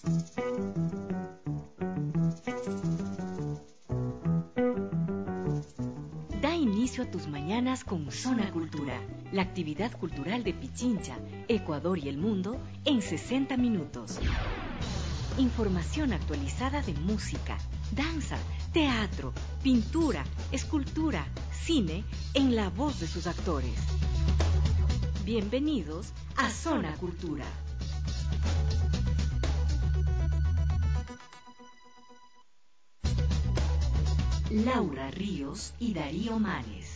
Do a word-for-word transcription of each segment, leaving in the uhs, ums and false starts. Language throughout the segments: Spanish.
Da inicio a tus mañanas con Zona Cultura, la actividad cultural de Pichincha, Ecuador y el mundo en sesenta minutos. Información actualizada de música, danza, teatro, pintura, escultura, cine, en la voz de sus actores. Bienvenidos a Zona Cultura. Laura Ríos y Darío Manes.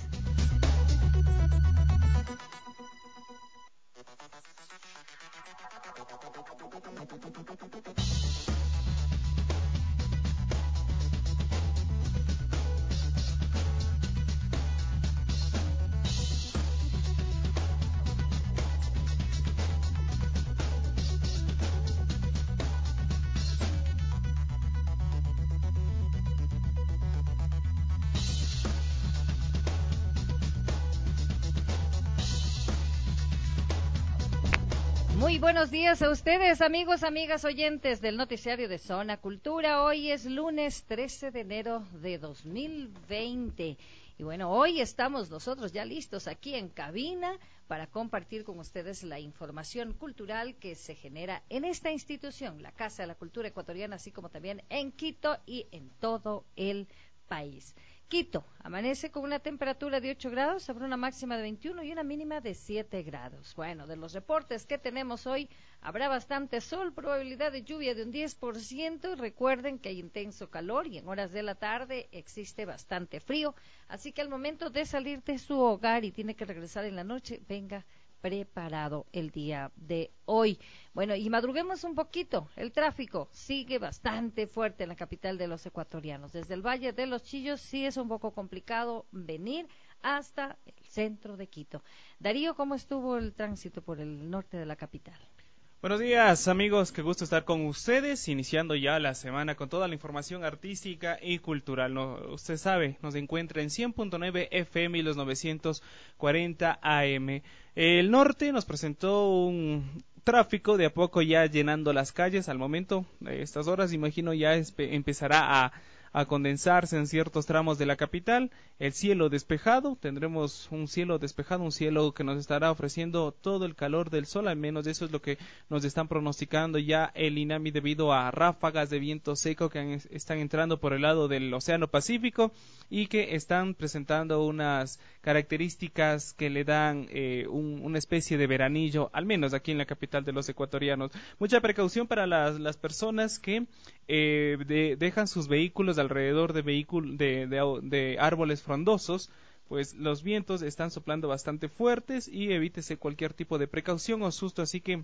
Muy buenos días a ustedes, amigos, amigas oyentes del noticiario de Zona Cultura. Hoy es lunes trece de enero de dos mil veinte. Y bueno, hoy estamos nosotros ya listos aquí en cabina para compartir con ustedes la información cultural que se genera en esta institución, la Casa de la Cultura Ecuatoriana, así como también en Quito y en todo el país. Quito amanece con una temperatura de ocho grados, habrá una máxima de veintiuno y una mínima de siete grados. Bueno, de los reportes que tenemos hoy, habrá bastante sol, probabilidad de lluvia de un diez por ciento. Recuerden que hay intenso calor y en horas de la tarde existe bastante frío. Así que al momento de salir de su hogar y tiene que regresar en la noche, venga preparado el día de hoy. Bueno, y madruguemos un poquito. El tráfico sigue bastante fuerte en la capital de los ecuatorianos. Desde el Valle de los Chillos sí es un poco complicado venir hasta el centro de Quito. Darío, ¿cómo estuvo el tránsito por el norte de la capital? Buenos días, amigos, qué gusto estar con ustedes, iniciando ya la semana con toda la información artística y cultural. No, usted sabe, nos encuentra en cien punto nueve F M y los novecientos cuarenta A M. El norte nos presentó un tráfico de a poco ya llenando las calles. Al momento, de estas horas, imagino ya empezará a a condensarse en ciertos tramos de la capital. El cielo despejado, tendremos un cielo despejado, un cielo que nos estará ofreciendo todo el calor del sol, al menos eso es lo que nos están pronosticando ya el INAMI debido a ráfagas de viento seco que han, están entrando por el lado del Océano Pacífico y que están presentando unas características que le dan eh, un, una especie de veranillo, al menos aquí en la capital de los ecuatorianos. Mucha precaución para las, las personas que eh, de, dejan sus vehículos alrededor de, vehículo, de, de, de árboles frondosos, pues los vientos están soplando bastante fuertes y evítese cualquier tipo de precaución o susto, así que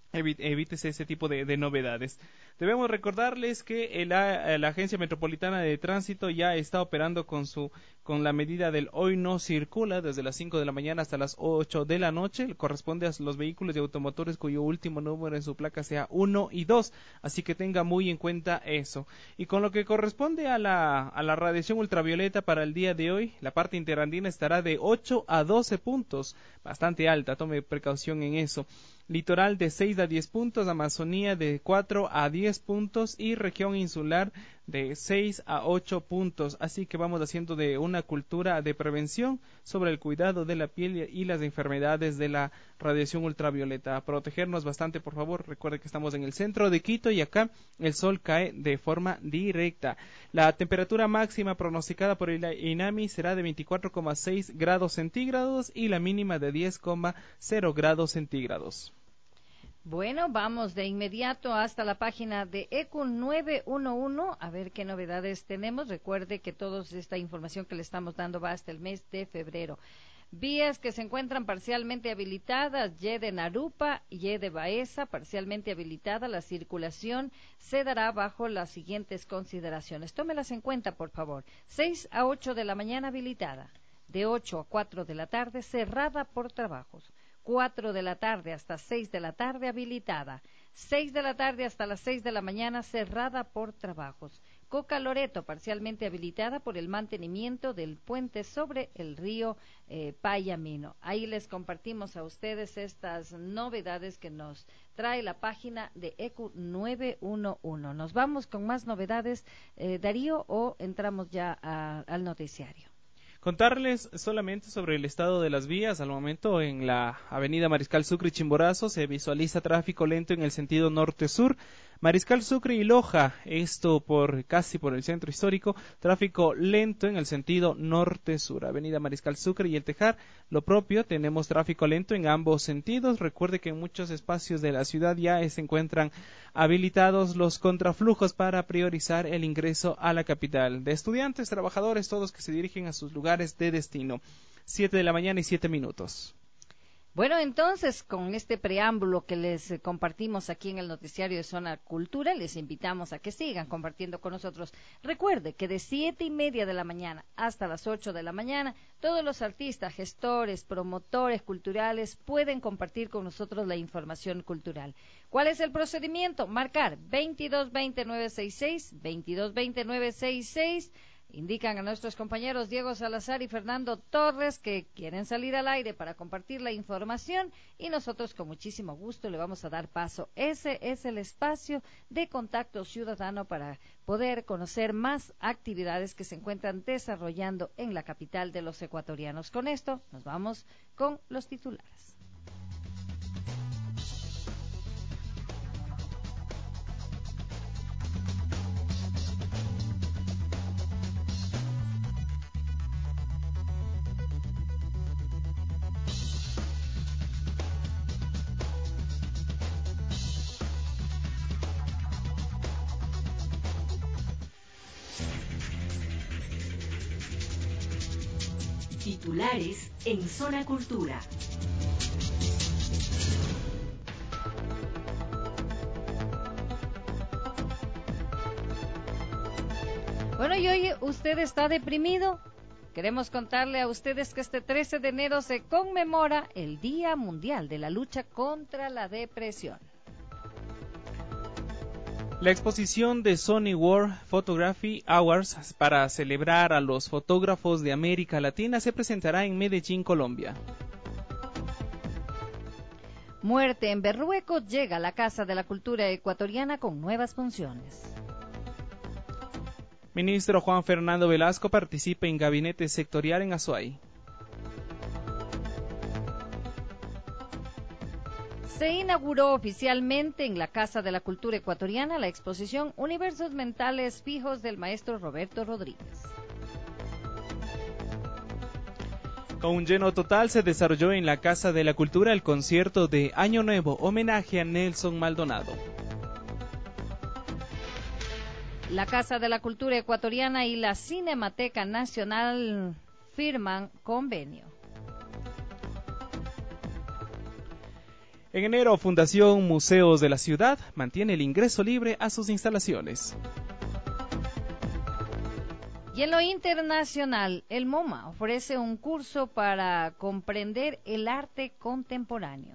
evítese ese tipo de, de novedades. Debemos recordarles que el, la Agencia Metropolitana de Tránsito ya está operando con su con la medida del hoy no circula desde las cinco de la mañana hasta las ocho de la noche. Corresponde a los vehículos y automotores cuyo último número en su placa sea uno y dos, así que tenga muy en cuenta eso. Y con lo que corresponde a la, a la radiación ultravioleta para el día de hoy, la parte interandina estará de ocho a doce puntos, bastante alta, tome precaución en eso. Litoral de seis a diez puntos, Amazonía de cuatro a diez puntos y región insular de seis a ocho puntos. Así que vamos haciendo de una cultura de prevención sobre el cuidado de la piel y las enfermedades de la radiación ultravioleta. A protegernos bastante, por favor. Recuerde que estamos en el centro de Quito y acá el sol cae de forma directa. La temperatura máxima pronosticada por el INAMI será de veinticuatro coma seis grados centígrados y la mínima de diez coma cero grados centígrados. Bueno, vamos de inmediato hasta la página de E C U nueve uno uno a ver qué novedades tenemos. Recuerde que toda esta información que le estamos dando va hasta el mes de febrero. Vías que se encuentran parcialmente habilitadas, Y de Narupa, Y de Baeza, parcialmente habilitada. La circulación se dará bajo las siguientes consideraciones. Tómelas en cuenta, por favor. seis a ocho de la mañana habilitada. De ocho a cuatro de la tarde cerrada por trabajos. cuatro de la tarde hasta seis de la tarde habilitada, seis de la tarde hasta las seis de la mañana cerrada por trabajos, Coca Loreto, parcialmente habilitada por el mantenimiento del puente sobre el río eh, Payamino. Ahí les compartimos a ustedes estas novedades que nos trae la página de E Q nueve uno uno. Nos vamos con más novedades, eh, Darío, o entramos ya a, al noticiario. Contarles solamente sobre el estado de las vías. Al momento en la avenida Mariscal Sucre y Chimborazo se visualiza tráfico lento en el sentido norte-sur. Mariscal Sucre y Loja, esto por casi por el centro histórico, tráfico lento en el sentido norte-sur. Avenida Mariscal Sucre y El Tejar, lo propio, tenemos tráfico lento en ambos sentidos. Recuerde que en muchos espacios de la ciudad ya se encuentran habilitados los contraflujos para priorizar el ingreso a la capital. De estudiantes, trabajadores, todos que se dirigen a sus lugares de destino. Siete de la mañana y siete minutos. Bueno, entonces, con este preámbulo que les eh, compartimos aquí en el noticiario de Zona Cultura, les invitamos a que sigan compartiendo con nosotros. Recuerde que de siete y media de la mañana hasta las ocho de la mañana, todos los artistas, gestores, promotores culturales pueden compartir con nosotros la información cultural. ¿Cuál es el procedimiento? Marcar veintidós veinte nueve sesenta y seis, veintidós veinte nueve sesenta y seis. Indican a nuestros compañeros Diego Salazar y Fernando Torres que quieren salir al aire para compartir la información y nosotros con muchísimo gusto le vamos a dar paso. Ese es el espacio de contacto ciudadano para poder conocer más actividades que se encuentran desarrollando en la capital de los ecuatorianos. Con esto nos vamos con los titulares. Titulares en Zona Cultura. Bueno, y hoy usted está deprimido. Queremos contarle a ustedes que este trece de enero se conmemora el Día Mundial de la Lucha contra la Depresión. La exposición de Sony World Photography Awards para celebrar a los fotógrafos de América Latina se presentará en Medellín, Colombia. Muerte en Berrueco llega a la Casa de la Cultura Ecuatoriana con nuevas funciones. Ministro Juan Fernando Velasco participa en gabinete sectorial en Azuay. Se inauguró oficialmente en la Casa de la Cultura Ecuatoriana la exposición Universos Mentales Fijos del maestro Roberto Rodríguez. Con un lleno total se desarrolló en la Casa de la Cultura el concierto de Año Nuevo, homenaje a Nelson Maldonado. La Casa de la Cultura Ecuatoriana y la Cinemateca Nacional firman convenio. En enero, Fundación Museos de la Ciudad mantiene el ingreso libre a sus instalaciones. Y en lo internacional, el MoMA ofrece un curso para comprender el arte contemporáneo.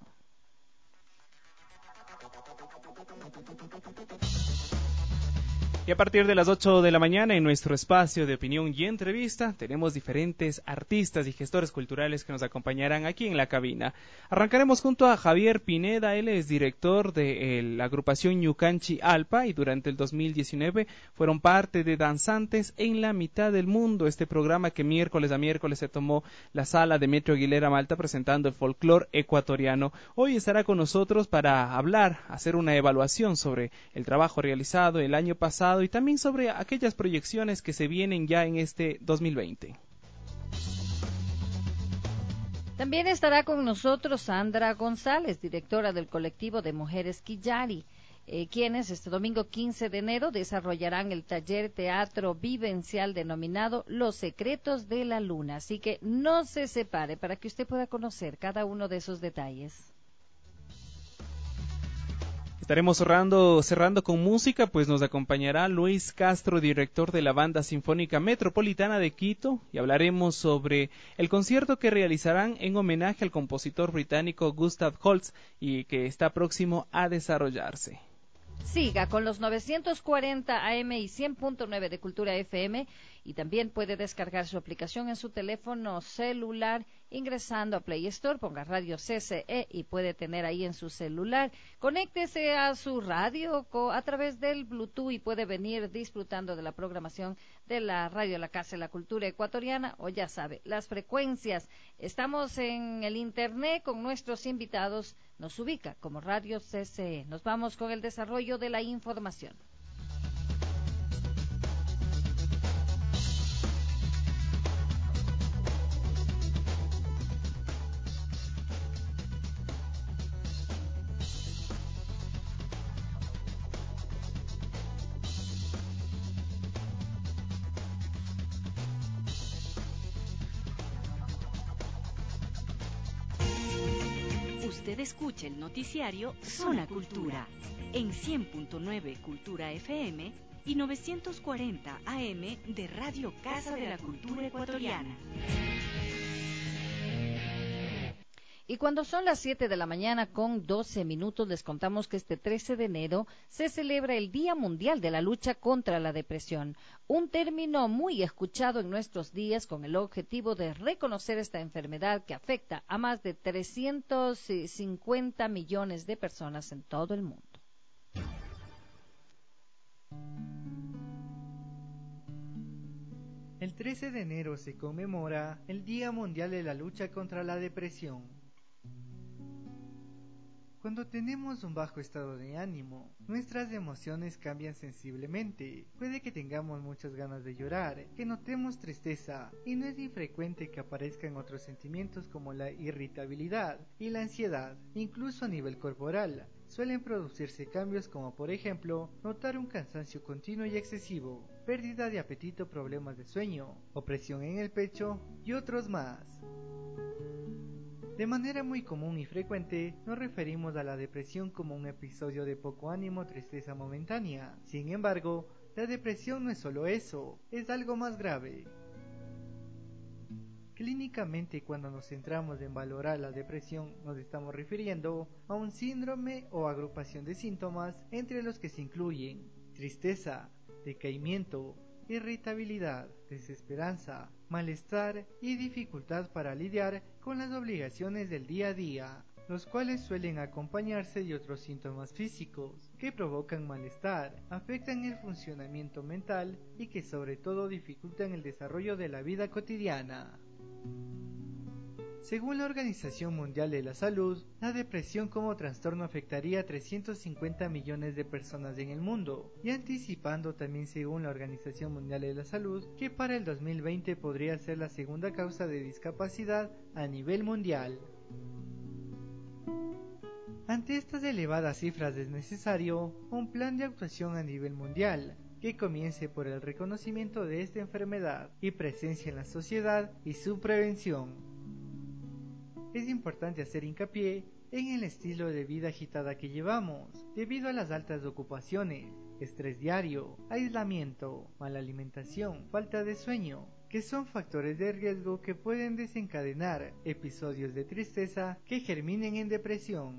Y a partir de las ocho de la mañana, en nuestro espacio de opinión y entrevista, tenemos diferentes artistas y gestores culturales que nos acompañarán aquí en la cabina. Arrancaremos junto a Javier Pineda. Él es director de eh, la agrupación Ñucanchi Alpa y durante el dos mil diecinueve fueron parte de Danzantes en la Mitad del Mundo, este programa que miércoles a miércoles se tomó la sala de Metro Aguilera Malta presentando el folclore ecuatoriano. Hoy estará con nosotros para hablar, hacer una evaluación sobre el trabajo realizado el año pasado y también sobre aquellas proyecciones que se vienen ya en este dos mil veinte. También estará con nosotros Sandra González, directora del colectivo de Mujeres Quillari, eh, quienes este domingo quince de enero desarrollarán el taller teatro vivencial denominado Los Secretos de la Luna. Así que no se separe para que usted pueda conocer cada uno de esos detalles. Estaremos cerrando, cerrando con música, pues nos acompañará Luis Castro, director de la Banda Sinfónica Metropolitana de Quito, y hablaremos sobre el concierto que realizarán en homenaje al compositor británico Gustav Holst y que está próximo a desarrollarse. Siga con los novecientos cuarenta A M y cien punto nueve de Cultura F M y también puede descargar su aplicación en su teléfono celular ingresando a Play Store, ponga Radio C C E y puede tener ahí en su celular. Conéctese a su radio a través del Bluetooth y puede venir disfrutando de la programación de la radio La Casa de la Cultura Ecuatoriana, o ya sabe, las frecuencias. Estamos en el internet con nuestros invitados, nos ubica como Radio C C E. Nos vamos con el desarrollo de la información. Usted escucha el noticiario Zona Cultura en cien punto nueve Cultura F M y novecientos cuarenta A M de Radio Casa de la Cultura Ecuatoriana. Y cuando son las siete de la mañana con doce minutos, les contamos que este trece de enero se celebra el Día Mundial de la Lucha contra la Depresión, un término muy escuchado en nuestros días con el objetivo de reconocer esta enfermedad que afecta a más de trescientos cincuenta millones de personas en todo el mundo. El trece de enero se conmemora el Día Mundial de la Lucha contra la Depresión. Cuando tenemos un bajo estado de ánimo, nuestras emociones cambian sensiblemente. Puede que tengamos muchas ganas de llorar, que notemos tristeza, y no es infrecuente que aparezcan otros sentimientos como la irritabilidad y la ansiedad. Incluso a nivel corporal, suelen producirse cambios como por ejemplo, notar un cansancio continuo y excesivo, pérdida de apetito, problemas de sueño, opresión en el pecho y otros más. De manera muy común y frecuente, nos referimos a la depresión como un episodio de poco ánimo o tristeza momentánea. Sin embargo, la depresión no es solo eso, es algo más grave. Clínicamente, cuando nos centramos en valorar la depresión, nos estamos refiriendo a un síndrome o agrupación de síntomas entre los que se incluyen tristeza, decaimiento, irritabilidad, desesperanza, malestar y dificultad para lidiar con las obligaciones del día a día, los cuales suelen acompañarse de otros síntomas físicos que provocan malestar, afectan el funcionamiento mental y que sobre todo dificultan el desarrollo de la vida cotidiana. Según la Organización Mundial de la Salud, la depresión como trastorno afectaría a trescientos cincuenta millones de personas en el mundo, y anticipando también según la Organización Mundial de la Salud que para el dos mil veinte podría ser la segunda causa de discapacidad a nivel mundial. Ante estas elevadas cifras es necesario un plan de actuación a nivel mundial, que comience por el reconocimiento de esta enfermedad y presencia en la sociedad y su prevención. Es importante hacer hincapié en el estilo de vida agitada que llevamos, debido a las altas ocupaciones, estrés diario, aislamiento, mala alimentación, falta de sueño, que son factores de riesgo que pueden desencadenar episodios de tristeza que germinen en depresión.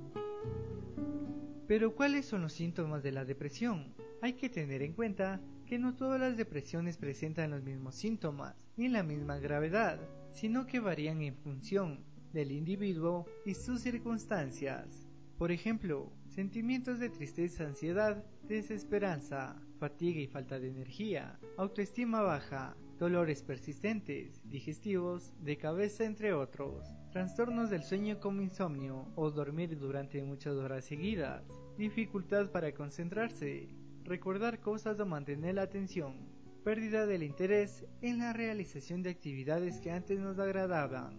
Pero ¿cuáles son los síntomas de la depresión? Hay que tener en cuenta que no todas las depresiones presentan los mismos síntomas ni la misma gravedad, sino que varían en función del individuo y sus circunstancias. Por ejemplo, sentimientos de tristeza, ansiedad, desesperanza, fatiga y falta de energía, autoestima baja, dolores persistentes, digestivos, de cabeza entre otros, trastornos del sueño como insomnio o dormir durante muchas horas seguidas, dificultad para concentrarse, recordar cosas o mantener la atención, pérdida del interés en la realización de actividades que antes nos agradaban.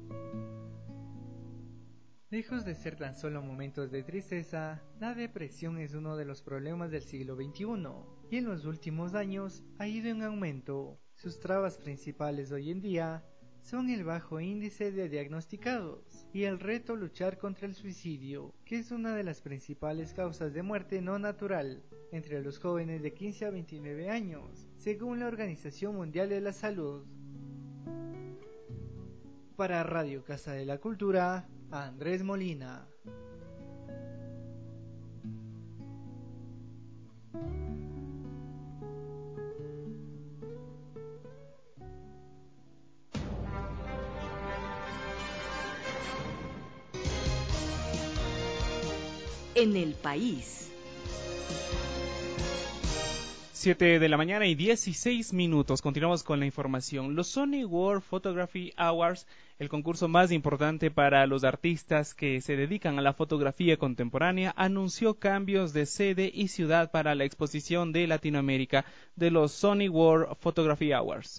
Lejos de ser tan solo momentos de tristeza, la depresión es uno de los problemas del siglo veintiuno y en los últimos años ha ido en aumento. Sus trabas principales hoy en día son el bajo índice de diagnosticados y el reto luchar contra el suicidio, que es una de las principales causas de muerte no natural entre los jóvenes de quince a veintinueve años, según la Organización Mundial de la Salud. Para Radio Casa de la Cultura, Andrés Molina. en el país. siete de la mañana y dieciséis minutos. Continuamos con la información. Los Sony World Photography Awards, el concurso más importante para los artistas que se dedican a la fotografía contemporánea, anunció cambios de sede y ciudad para la exposición de Latinoamérica de los Sony World Photography Awards.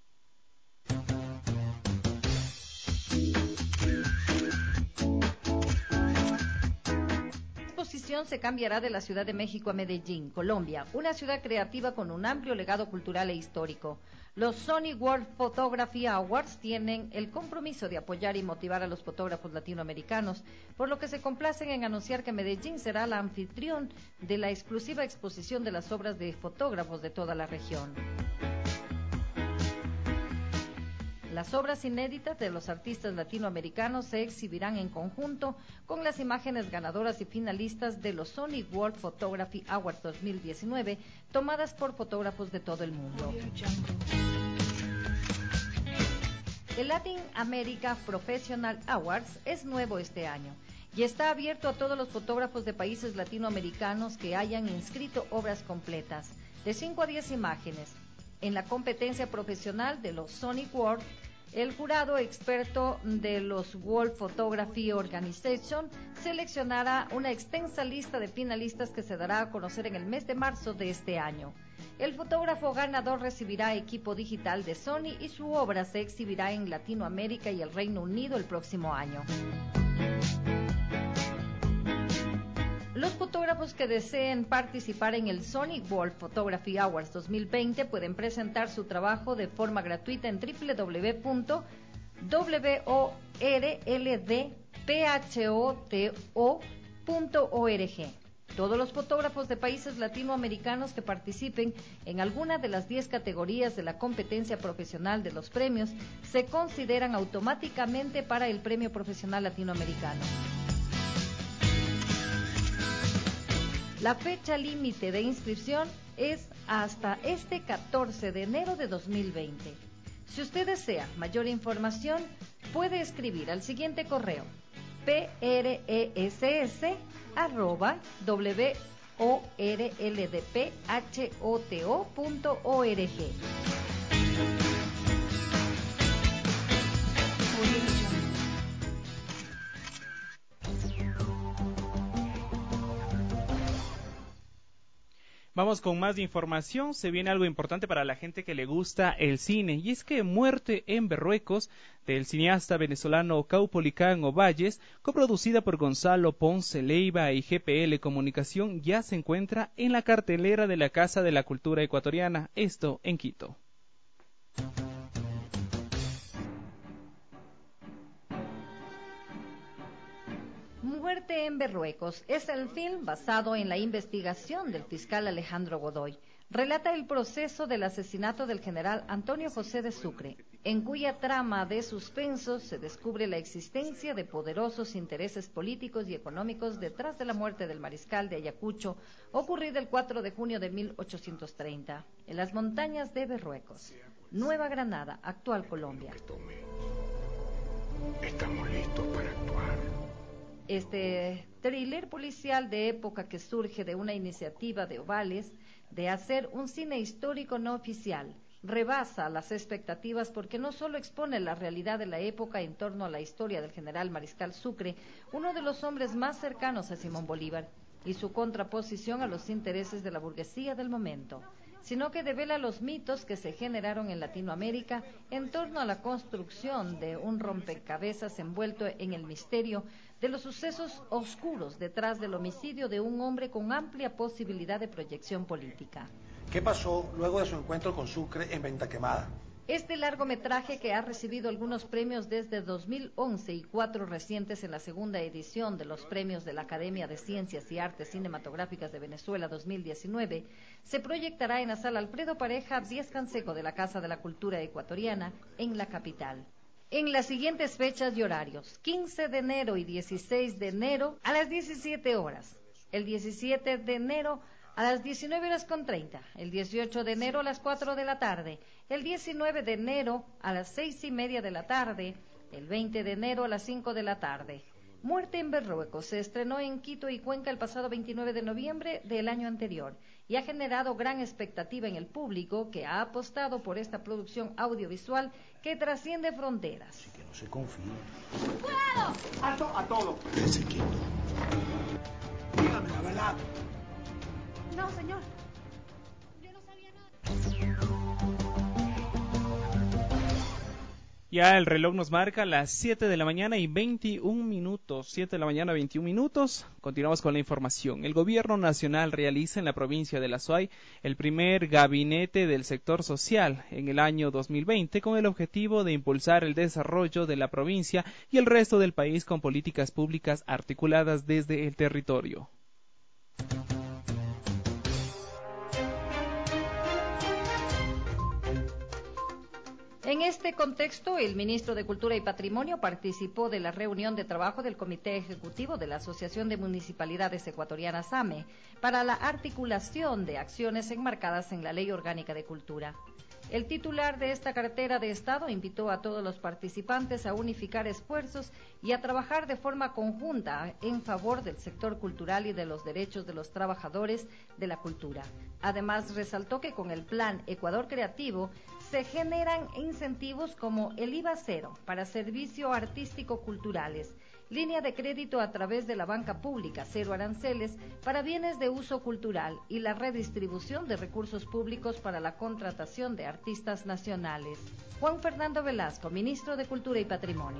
Se cambiará de la Ciudad de México a Medellín, Colombia, una ciudad creativa con un amplio legado cultural e histórico. Los Sony World Photography Awards tienen el compromiso de apoyar y motivar a los fotógrafos latinoamericanos, por lo que se complacen en anunciar que Medellín será la anfitrión de la exclusiva exposición de las obras de fotógrafos de toda la región. Las obras inéditas de los artistas latinoamericanos se exhibirán en conjunto con las imágenes ganadoras y finalistas de los Sony World Photography Awards dos mil diecinueve, tomadas por fotógrafos de todo el mundo. El Latin America Professional Awards es nuevo este año y está abierto a todos los fotógrafos de países latinoamericanos que hayan inscrito obras completas, de cinco a diez imágenes. En la competencia profesional de los Sony World, el jurado experto de los World Photography Organization seleccionará una extensa lista de finalistas que se dará a conocer en el mes de marzo de este año. El fotógrafo ganador recibirá equipo digital de Sony y su obra se exhibirá en Latinoamérica y el Reino Unido el próximo año. Los fotógrafos que deseen participar en el Sony World Photography Awards dos mil veinte pueden presentar su trabajo de forma gratuita en doble u doble u doble u punto world punto org. Todos los fotógrafos de países latinoamericanos que participen en alguna de las diez categorías de la competencia profesional de los premios se consideran automáticamente para el Premio Profesional Latinoamericano. La fecha límite de inscripción es hasta este catorce de enero de dos mil veinte. Si usted desea mayor información, puede escribir al siguiente correo: press arroba worldphotography punto org. Vamos con más información. Se viene algo importante para la gente que le gusta el cine, y es que Muerte en Berruecos, del cineasta venezolano Caupolicán Ovalles, coproducida por Gonzalo Ponce Leiva y G P L Comunicación, ya se encuentra en la cartelera de la Casa de la Cultura Ecuatoriana, esto en Quito. Muerte en Berruecos es el film basado en la investigación del fiscal Alejandro Godoy. Relata el proceso del asesinato del general Antonio José de Sucre, en cuya trama de suspenso se descubre la existencia de poderosos intereses políticos y económicos detrás de la muerte del mariscal de Ayacucho, ocurrida el cuatro de junio de mil ochocientos treinta, en las montañas de Berruecos, Nueva Granada, actual Colombia. Estamos listos para actuar. Este thriller policial de época, que surge de una iniciativa de Ovalles de hacer un cine histórico no oficial, rebasa las expectativas porque no solo expone la realidad de la época en torno a la historia del general Mariscal Sucre, uno de los hombres más cercanos a Simón Bolívar, y su contraposición a los intereses de la burguesía del momento, sino que devela los mitos que se generaron en Latinoamérica en torno a la construcción de un rompecabezas envuelto en el misterio de los sucesos oscuros detrás del homicidio de un hombre con amplia posibilidad de proyección política. ¿Qué pasó luego de su encuentro con Sucre en Venta Quemada? Este largometraje, que ha recibido algunos premios desde dos mil once y cuatro recientes en la segunda edición de los premios de la Academia de Ciencias y Artes Cinematográficas de Venezuela dos mil diecinueve, se proyectará en la sala Alfredo Pareja Díaz Canseco de la Casa de la Cultura Ecuatoriana en la capital. En las siguientes fechas y horarios: quince de enero y dieciséis de enero a las diecisiete horas, el diecisiete de enero a las diecinueve horas con treinta, el dieciocho de enero a las cuatro de la tarde, el diecinueve de enero a las seis y media de la tarde, el veinte de enero a las cinco de la tarde. Muerte en Berruecos se estrenó en Quito y Cuenca el pasado veintinueve de noviembre del año anterior y ha generado gran expectativa en el público que ha apostado por esta producción audiovisual que trasciende fronteras. Así que no se confíe. ¡Cuidado! ¡Alto a todo! Quédese quieto. Dígame la verdad. No, señor. Yo no sabía nada. Ya el reloj nos marca las siete de la mañana y veintiún minutos. siete de la mañana, veintiún minutos. Continuamos con la información. El Gobierno Nacional realiza en la provincia de La Suay el primer gabinete del sector social en el año dos mil veinte con el objetivo de impulsar el desarrollo de la provincia y el resto del país con políticas públicas articuladas desde el territorio. En este contexto, el ministro de Cultura y Patrimonio participó de la reunión de trabajo del Comité Ejecutivo de la Asociación de Municipalidades Ecuatorianas A M E para la articulación de acciones enmarcadas en la Ley Orgánica de Cultura. El titular de esta cartera de Estado invitó a todos los participantes a unificar esfuerzos y a trabajar de forma conjunta en favor del sector cultural y de los derechos de los trabajadores de la cultura. Además, resaltó que con el Plan Ecuador Creativo se generan incentivos como el I V A cero para servicio artístico-culturales, línea de crédito a través de la banca pública, cero aranceles para bienes de uso cultural y la redistribución de recursos públicos para la contratación de artistas nacionales. Juan Fernando Velasco, ministro de Cultura y Patrimonio.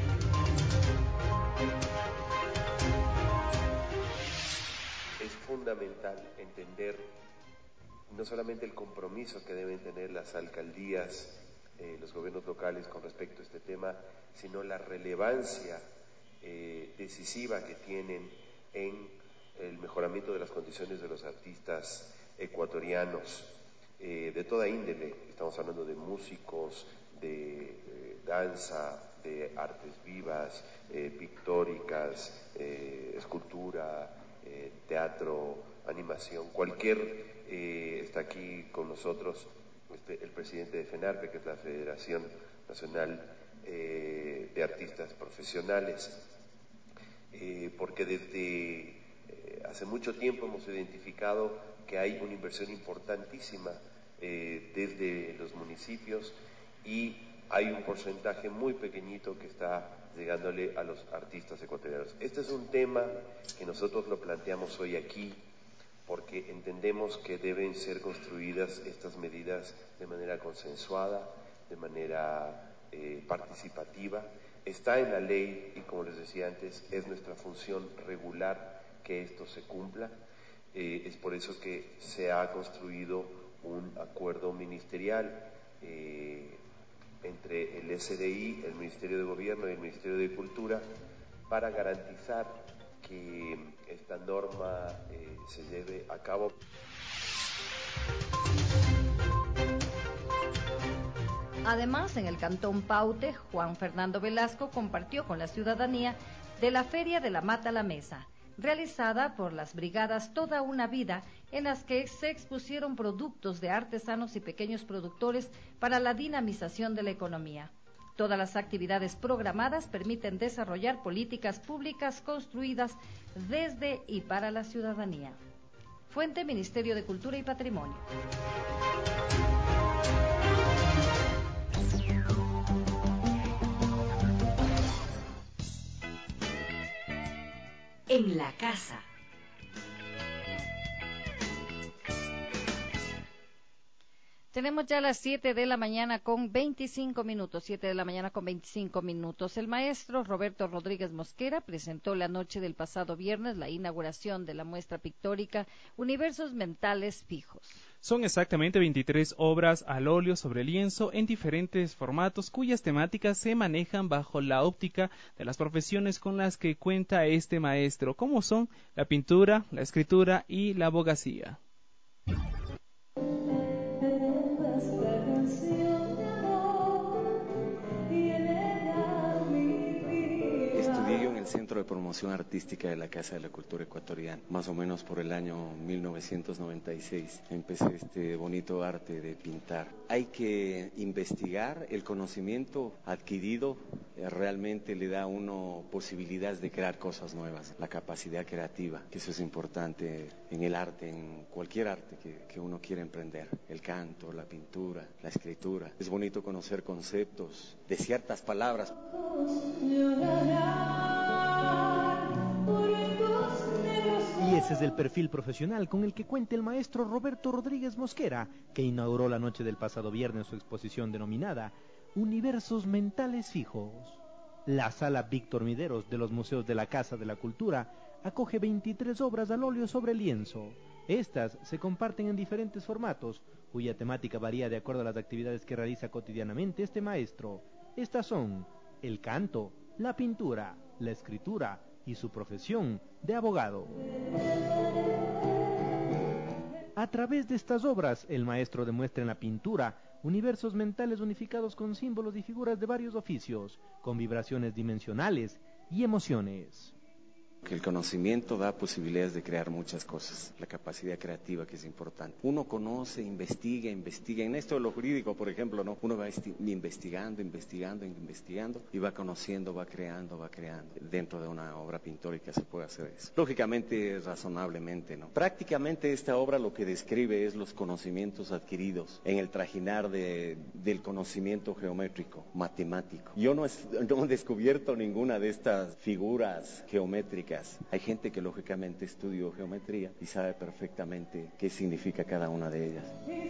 Es fundamental entender no solamente el compromiso que deben tener las alcaldías, eh, los gobiernos locales con respecto a este tema, sino la relevancia eh, decisiva que tienen en el mejoramiento de las condiciones de los artistas ecuatorianos, eh, de toda índole. Estamos hablando de músicos, de eh, danza, de artes vivas, eh, pictóricas, eh, escultura, eh, teatro, animación, cualquier... Eh, está aquí con nosotros este, el presidente de FENARPE, que es la Federación Nacional eh, de Artistas Profesionales, eh, porque desde eh, hace mucho tiempo hemos identificado que hay una inversión importantísima eh, desde los municipios y hay un porcentaje muy pequeñito que está llegándole a los artistas ecuatorianos. Este es un tema que nosotros lo planteamos hoy aquí, porque entendemos que deben ser construidas estas medidas de manera consensuada, de manera eh, participativa. Está en la ley y, como les decía antes, es nuestra función regular que esto se cumpla. Eh, es por eso que se ha construido un acuerdo ministerial eh, entre el S D I, el Ministerio de Gobierno y el Ministerio de Cultura para garantizar que esta norma eh, se lleve a cabo. Además, en el Cantón Paute, Juan Fernando Velasco compartió con la ciudadanía de la Feria de la Mata a la Mesa, realizada por las brigadas Toda una Vida, en las que se expusieron productos de artesanos y pequeños productores para la dinamización de la economía. Todas las actividades programadas permiten desarrollar políticas públicas construidas desde y para la ciudadanía. Fuente: Ministerio de Cultura y Patrimonio. En la casa. Tenemos ya las siete de la mañana con veinticinco minutos, siete de la mañana con veinticinco minutos. El maestro Roberto Rodríguez Mosquera presentó la noche del pasado viernes la inauguración de la muestra pictórica Universos Mentales Fijos. Son exactamente veintitrés obras al óleo sobre lienzo en diferentes formatos cuyas temáticas se manejan bajo la óptica de las profesiones con las que cuenta este maestro, como son la pintura, la escritura y la abogacía. Centro de Promoción Artística de la Casa de la Cultura Ecuatoriana. Más o menos por el año mil novecientos noventa y seis empecé este bonito arte de pintar. Hay que investigar, el conocimiento adquirido eh, realmente le da a uno posibilidades de crear cosas nuevas, la capacidad creativa, que eso es importante en el arte, en cualquier arte que, que uno quiera emprender, el canto, la pintura, la escritura. Es bonito conocer conceptos de ciertas palabras. Y ese es el perfil profesional con el que cuenta el maestro Roberto Rodríguez Mosquera, que inauguró la noche del pasado viernes su exposición denominada Universos Mentales Fijos. La Sala Víctor Mideros de los Museos de la Casa de la Cultura acoge veintitrés obras al óleo sobre lienzo. Estas se comparten en diferentes formatos, cuya temática varía de acuerdo a las actividades que realiza cotidianamente este maestro. Estas son el canto, la pintura, la escritura y su profesión de abogado. A través de estas obras, el maestro demuestra en la pintura universos mentales unificados con símbolos y figuras de varios oficios, con vibraciones dimensionales y emociones. Que el conocimiento da posibilidades de crear muchas cosas, la capacidad creativa que es importante. Uno conoce, investiga, investiga. En esto de lo jurídico, por ejemplo, ¿no? Uno va investigando, investigando, investigando y va conociendo, va creando, va creando. Dentro de una obra pictórica se puede hacer eso. Lógicamente, razonablemente, ¿no? Prácticamente esta obra lo que describe es los conocimientos adquiridos en el trajinar de, del conocimiento geométrico, matemático. Yo no, es, no he descubierto ninguna de estas figuras geométricas. Hay gente que lógicamente estudió geometría y sabe perfectamente qué significa cada una de ellas.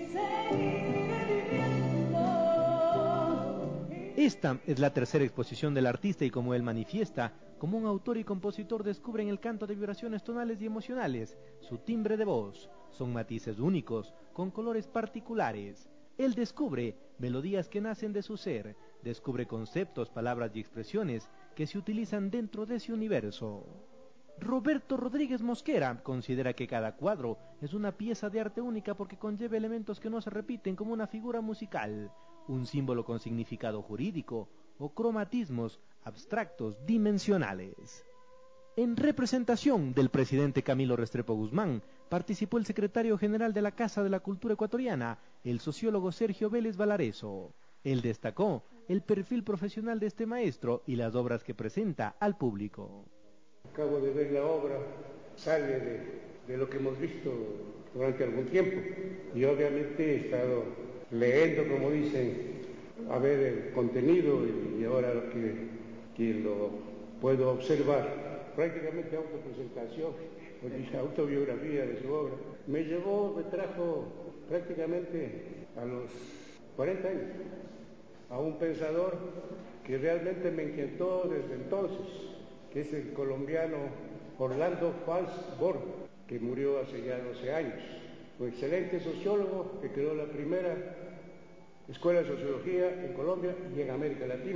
Esta es la tercera exposición del artista y como él manifiesta, como un autor y compositor descubre en el canto de vibraciones tonales y emocionales, su timbre de voz. Son matices únicos, con colores particulares. Él descubre melodías que nacen de su ser, descubre conceptos, palabras y expresiones que se utilizan dentro de ese universo. Roberto Rodríguez Mosquera considera que cada cuadro es una pieza de arte única porque conlleva elementos que no se repiten, como una figura musical, un símbolo con significado jurídico o cromatismos abstractos dimensionales. En representación del presidente Camilo Restrepo Guzmán, participó el secretario general de la Casa de la Cultura Ecuatoriana, el sociólogo Sergio Vélez Valareso. Él destacó el perfil profesional de este maestro y las obras que presenta al público. Acabo de ver la obra, sale de, de lo que hemos visto durante algún tiempo y obviamente he estado leyendo, como dicen, a ver el contenido y ahora que, que lo puedo observar, prácticamente autopresentación, o autobiografía de su obra. Me llevó, me trajo prácticamente a los cuarenta años, a un pensador que realmente me inquietó desde entonces, que es el colombiano Orlando Fals Borg, que murió hace ya doce años. Un excelente sociólogo que creó la primera escuela de sociología en Colombia y en América Latina.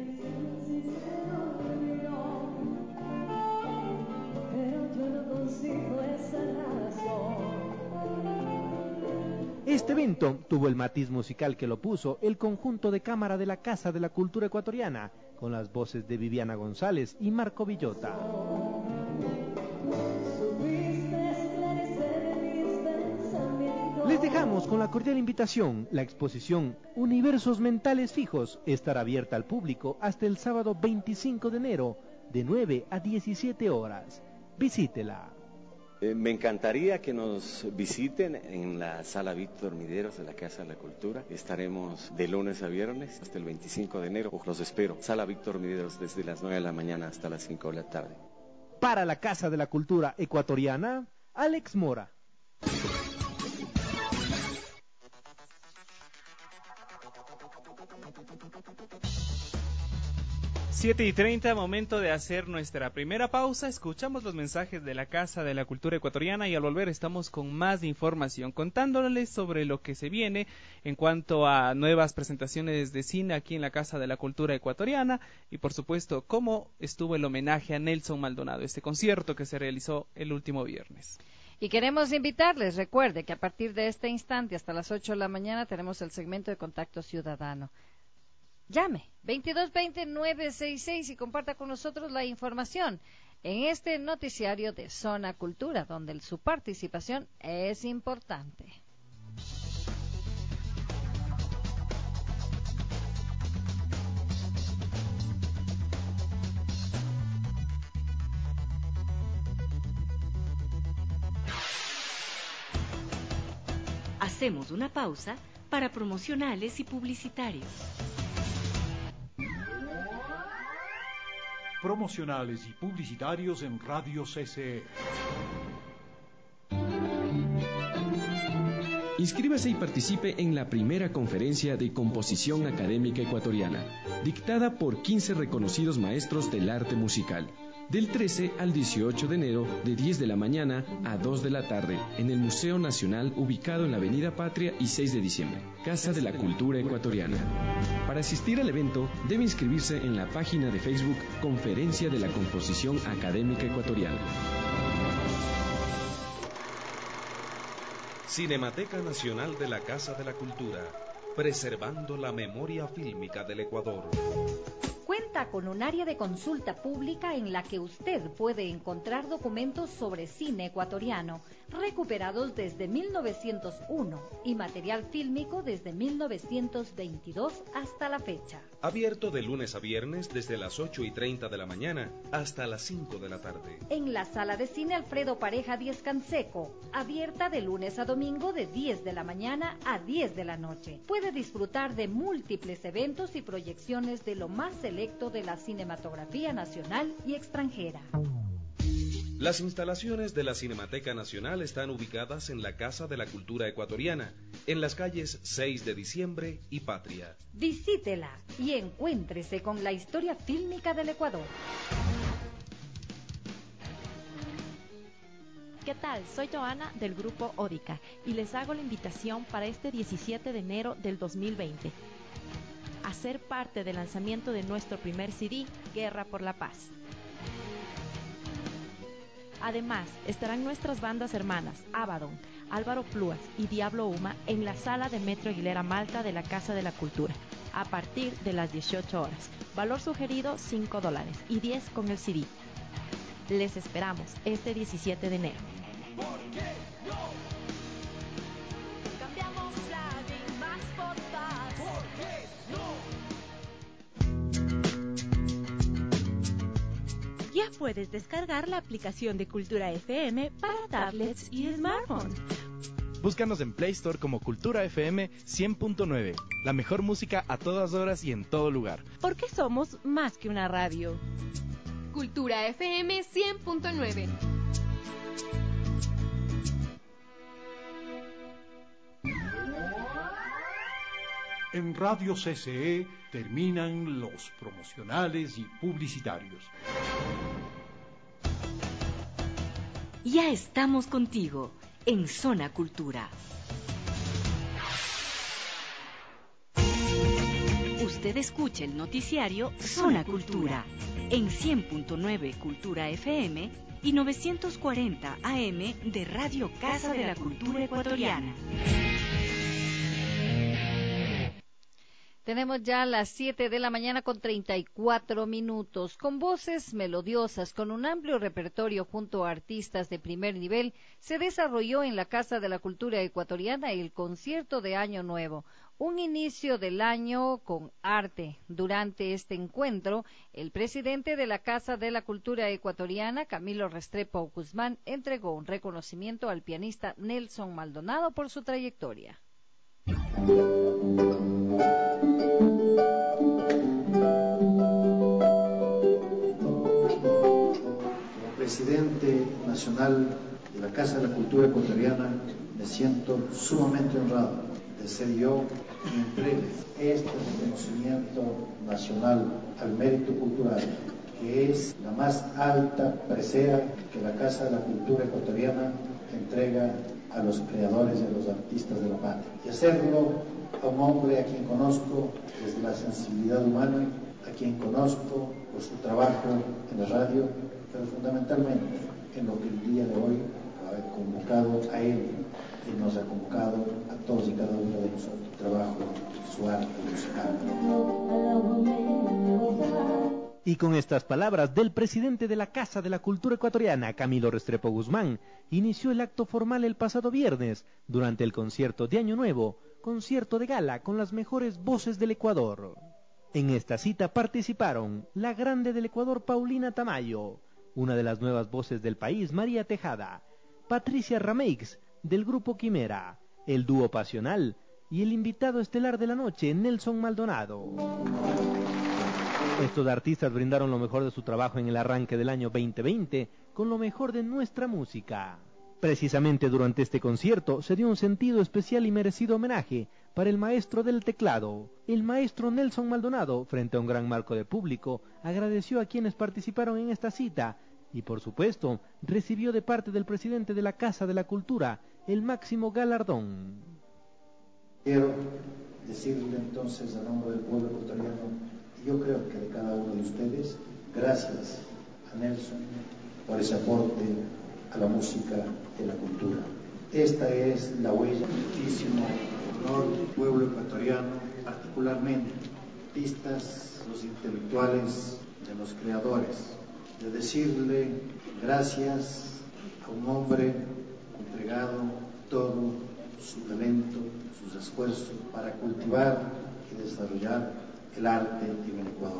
Este evento tuvo el matiz musical que lo puso el conjunto de cámara de la Casa de la Cultura Ecuatoriana, con las voces de Viviana González y Marco Villota. Les dejamos con la cordial invitación. La exposición Universos Mentales Fijos estará abierta al público hasta el sábado veinticinco de enero, de nueve a diecisiete horas. Visítela. Eh, me encantaría que nos visiten en la Sala Víctor Mideros de la Casa de la Cultura. Estaremos de lunes a viernes hasta el veinticinco de enero. Los espero. Sala Víctor Mideros desde las nueve de la mañana hasta las cinco de la tarde. Para la Casa de la Cultura Ecuatoriana, Alex Mora. siete y treinta, momento de hacer nuestra primera pausa. Escuchamos los mensajes de la Casa de la Cultura Ecuatoriana y al volver estamos con más información, contándoles sobre lo que se viene en cuanto a nuevas presentaciones de cine aquí en la Casa de la Cultura Ecuatoriana y por supuesto cómo estuvo el homenaje a Nelson Maldonado, este concierto que se realizó el último viernes. Y queremos invitarles, recuerde que a partir de este instante hasta las ocho de la mañana tenemos el segmento de Contacto Ciudadano. Llame veintidós veinte, nueve sesenta y seis y comparta con nosotros la información en este noticiario de Zona Cultura, donde su participación es importante. Hacemos una pausa para promocionales y publicitarios. Promocionales y publicitarios en Radio C C E. Inscríbase y participe en la primera conferencia de composición académica ecuatoriana, dictada por quince reconocidos maestros del arte musical, del trece al dieciocho de enero, de diez de la mañana a dos de la tarde, en el Museo Nacional, ubicado en la Avenida Patria y seis de diciembre, Casa de la Cultura Ecuatoriana. Para asistir al evento, debe inscribirse en la página de Facebook Conferencia de la Composición Académica Ecuatoriana. Cinemateca Nacional de la Casa de la Cultura, preservando la memoria fílmica del Ecuador. Cuenta con un área de consulta pública en la que usted puede encontrar documentos sobre cine ecuatoriano, recuperados desde mil novecientos uno y material fílmico desde mil novecientos veintidós hasta la fecha. Abierto de lunes a viernes desde las ocho y treinta de la mañana hasta las cinco de la tarde. En la sala de cine Alfredo Pareja Díez Canseco, abierta de lunes a domingo de diez de la mañana a diez de la noche. Puede disfrutar de múltiples eventos y proyecciones de lo más selecto de la cinematografía nacional y extranjera. Las instalaciones de la Cinemateca Nacional están ubicadas en la Casa de la Cultura Ecuatoriana, en las calles seis de diciembre y Patria. Visítela y encuéntrese con la historia fílmica del Ecuador. ¿Qué tal? Soy Joana del grupo Ódica y les hago la invitación para este diecisiete de enero del dos mil veinte a ser parte del lanzamiento de nuestro primer C D, Guerra por la Paz. Además, estarán nuestras bandas hermanas, Abaddon, Álvaro Plúas y Diablo Uma en la sala de Metro Aguilera Malta de la Casa de la Cultura, a partir de las dieciocho horas. Valor sugerido cinco dólares y diez con el C D. Les esperamos este diecisiete de enero. ¿Por qué no? Cambiamos lágrimas por paz. ¿Por qué no? Ya puedes descargar la aplicación de Cultura F M para tablets y smartphones. Búscanos en Play Store como Cultura F M cien punto nueve. La mejor música a todas horas y en todo lugar. Porque somos más que una radio. Cultura F M cien punto nueve. En Radio C C E terminan los promocionales y publicitarios. Ya estamos contigo en Zona Cultura. Usted escucha el noticiario Zona Cultura en cien punto nueve Cultura F M y novecientos cuarenta A M de Radio Casa de la Cultura Ecuatoriana. Tenemos ya las siete de la mañana con treinta y cuatro minutos. Con voces melodiosas, con un amplio repertorio junto a artistas de primer nivel, se desarrolló en la Casa de la Cultura Ecuatoriana el concierto de Año Nuevo, un inicio del año con arte. Durante este encuentro, el presidente de la Casa de la Cultura Ecuatoriana, Camilo Restrepo Guzmán, entregó un reconocimiento al pianista Nelson Maldonado por su trayectoria. Como presidente nacional de la Casa de la Cultura Ecuatoriana, me siento sumamente honrado de ser yo quien entregue este reconocimiento nacional al mérito cultural, que es la más alta presea que la Casa de la Cultura Ecuatoriana entrega a los creadores y a los artistas de la patria. Y hacerlo a un hombre a quien conozco desde la sensibilidad humana, a quien conozco por su trabajo en la radio, pero fundamentalmente en lo que el día de hoy ha convocado a él y nos ha convocado a todos y cada uno de nosotros. Trabajo su arte musical. Y con estas palabras del presidente de la Casa de la Cultura Ecuatoriana, Camilo Restrepo Guzmán, inició el acto formal el pasado viernes, durante el concierto de Año Nuevo, concierto de gala con las mejores voces del Ecuador. En esta cita participaron la grande del Ecuador Paulina Tamayo, una de las nuevas voces del país María Tejada, Patricia Rameix del grupo Quimera, el dúo Pasional y el invitado estelar de la noche Nelson Maldonado. Estos artistas brindaron lo mejor de su trabajo en el arranque del año veinte veinte con lo mejor de nuestra música. Precisamente durante este concierto se dio un sentido especial y merecido homenaje para el maestro del teclado. El maestro Nelson Maldonado, frente a un gran marco de público, agradeció a quienes participaron en esta cita y, por supuesto, recibió de parte del presidente de la Casa de la Cultura el máximo galardón. Quiero decirle entonces a nombre del pueblo ecuatoriano, yo creo que de cada uno de ustedes, gracias a Nelson por ese aporte a la música y a la cultura. Esta es la huella, muchísimo honor del pueblo ecuatoriano, particularmente artistas, los intelectuales, de los creadores, de decirle gracias a un hombre entregado todo su talento, sus esfuerzos para cultivar y desarrollar el arte en el Ecuador.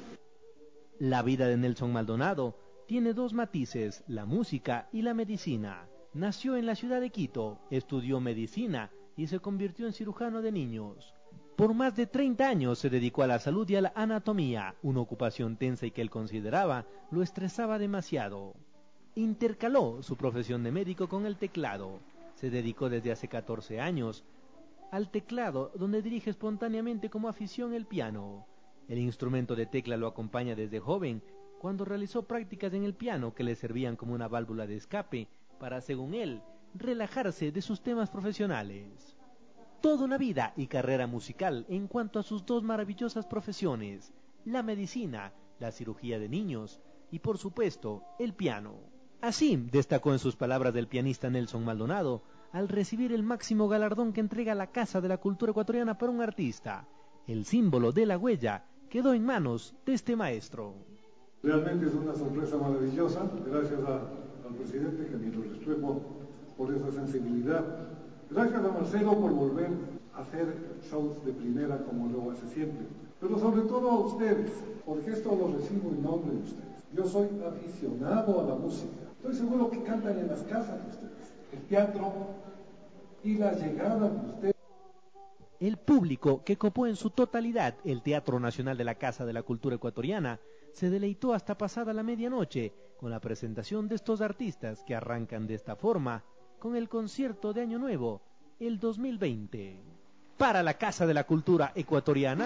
La vida de Nelson Maldonado tiene dos matices, la música y la medicina. Nació en la ciudad de Quito, estudió medicina y se convirtió en cirujano de niños. Por más de treinta años se dedicó a la salud y a la anatomía, una ocupación tensa y que él consideraba lo estresaba demasiado. Intercaló su profesión de médico con el teclado. Se dedicó desde hace catorce años al teclado, donde dirige espontáneamente como afición el piano. El instrumento de tecla lo acompaña desde joven, cuando realizó prácticas en el piano que le servían como una válvula de escape para, según él, relajarse de sus temas profesionales. Toda una vida y carrera musical en cuanto a sus dos maravillosas profesiones, la medicina, la cirugía de niños y, por supuesto, el piano. Así destacó en sus palabras del pianista Nelson Maldonado, al recibir el máximo galardón que entrega la Casa de la Cultura Ecuatoriana para un artista. El símbolo de la huella quedó en manos de este maestro. Realmente es una sorpresa maravillosa, gracias a, al presidente Camilo Restrepo por esa sensibilidad, gracias a Marcelo por volver a hacer shows de primera como lo hace siempre, pero sobre todo a ustedes, porque esto lo recibo en nombre de ustedes. Yo soy aficionado a la música, estoy seguro que cantan en las casas de ustedes. El teatro y la llegada de usted. El público, que copó en su totalidad el Teatro Nacional de la Casa de la Cultura Ecuatoriana, se deleitó hasta pasada la medianoche con la presentación de estos artistas que arrancan de esta forma con el concierto de Año Nuevo, el dos mil veinte. Para la Casa de la Cultura Ecuatoriana,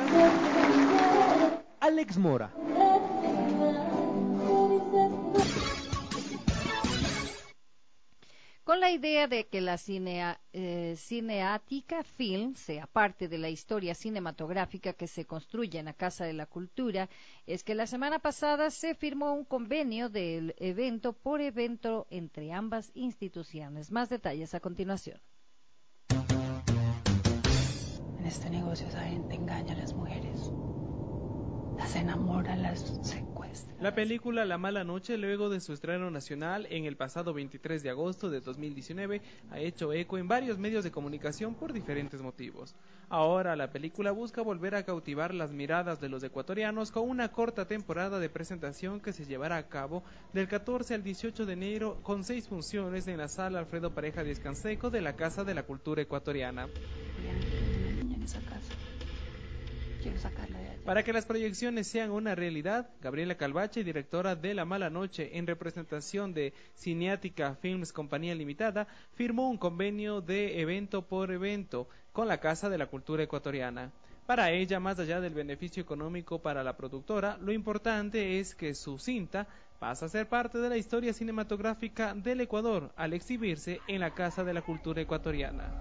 Alex Mora. Con la idea de que la cinea, eh, Cineática Film sea parte de la historia cinematográfica que se construye en la Casa de la Cultura, es que la semana pasada se firmó un convenio del evento por evento entre ambas instituciones. Más detalles a continuación. En este negocio esa gente engaña a las mujeres, las enamora, las secuestra. La película La Mala Noche, luego de su estreno nacional en el pasado veintitrés de agosto de dos mil diecinueve, ha hecho eco en varios medios de comunicación por diferentes motivos. Ahora la película busca volver a cautivar las miradas de los ecuatorianos con una corta temporada de presentación que se llevará a cabo del catorce al dieciocho de enero con seis funciones en la sala Alfredo Pareja Díez Canseco de la Casa de la Cultura Ecuatoriana. En esa casa. Quiero sacarla de allá. Para que las proyecciones sean una realidad, Gabriela Calvache, directora de La Mala Noche, en representación de Cineática Films Compañía Limitada, firmó un convenio de evento por evento con la Casa de la Cultura Ecuatoriana. Para ella, más allá del beneficio económico para la productora, lo importante es que su cinta pasa a ser parte de la historia cinematográfica del Ecuador al exhibirse en la Casa de la Cultura Ecuatoriana.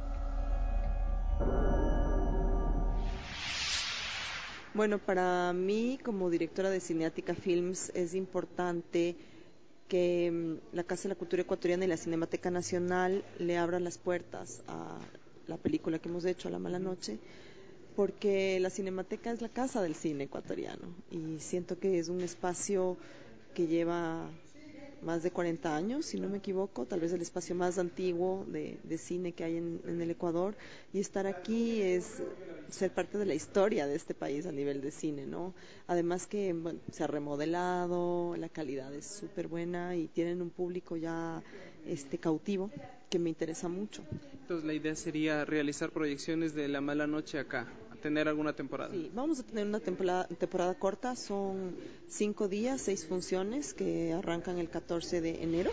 Bueno, para mí como directora de Cineática Films es importante que um, la Casa de la Cultura Ecuatoriana y la Cinemateca Nacional le abran las puertas a la película que hemos hecho, A la Mala Noche, porque la Cinemateca es la casa del cine ecuatoriano y siento que es un espacio que lleva más de cuarenta años, si no me equivoco, tal vez el espacio más antiguo de, de cine que hay en, en el Ecuador, y estar aquí es ser parte de la historia de este país a nivel de cine, ¿no? Además que, bueno, se ha remodelado, la calidad es súper buena y tienen un público ya este cautivo que me interesa mucho. Entonces la idea sería realizar proyecciones de La Mala Noche acá, tener alguna temporada. Sí, vamos a tener una temporada, temporada corta, son cinco días, seis funciones que arrancan el catorce de enero.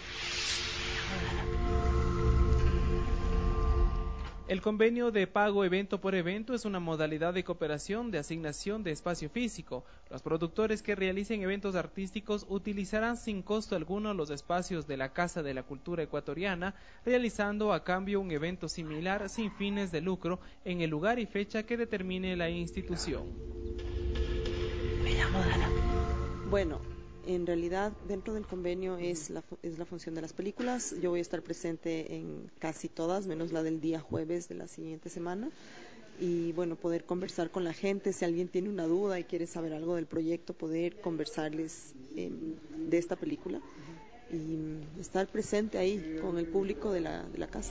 El convenio de pago evento por evento es una modalidad de cooperación de asignación de espacio físico. Los productores que realicen eventos artísticos utilizarán sin costo alguno los espacios de la Casa de la Cultura Ecuatoriana, realizando a cambio un evento similar sin fines de lucro en el lugar y fecha que determine la institución. Me llamo Dana. Bueno, en realidad dentro del convenio es la, es la función de las películas. Yo voy a estar presente en casi todas, menos la del día jueves de la siguiente semana. Y bueno, poder conversar con la gente, si alguien tiene una duda y quiere saber algo del proyecto, poder conversarles eh, de esta película y estar presente ahí con el público de la, de la casa.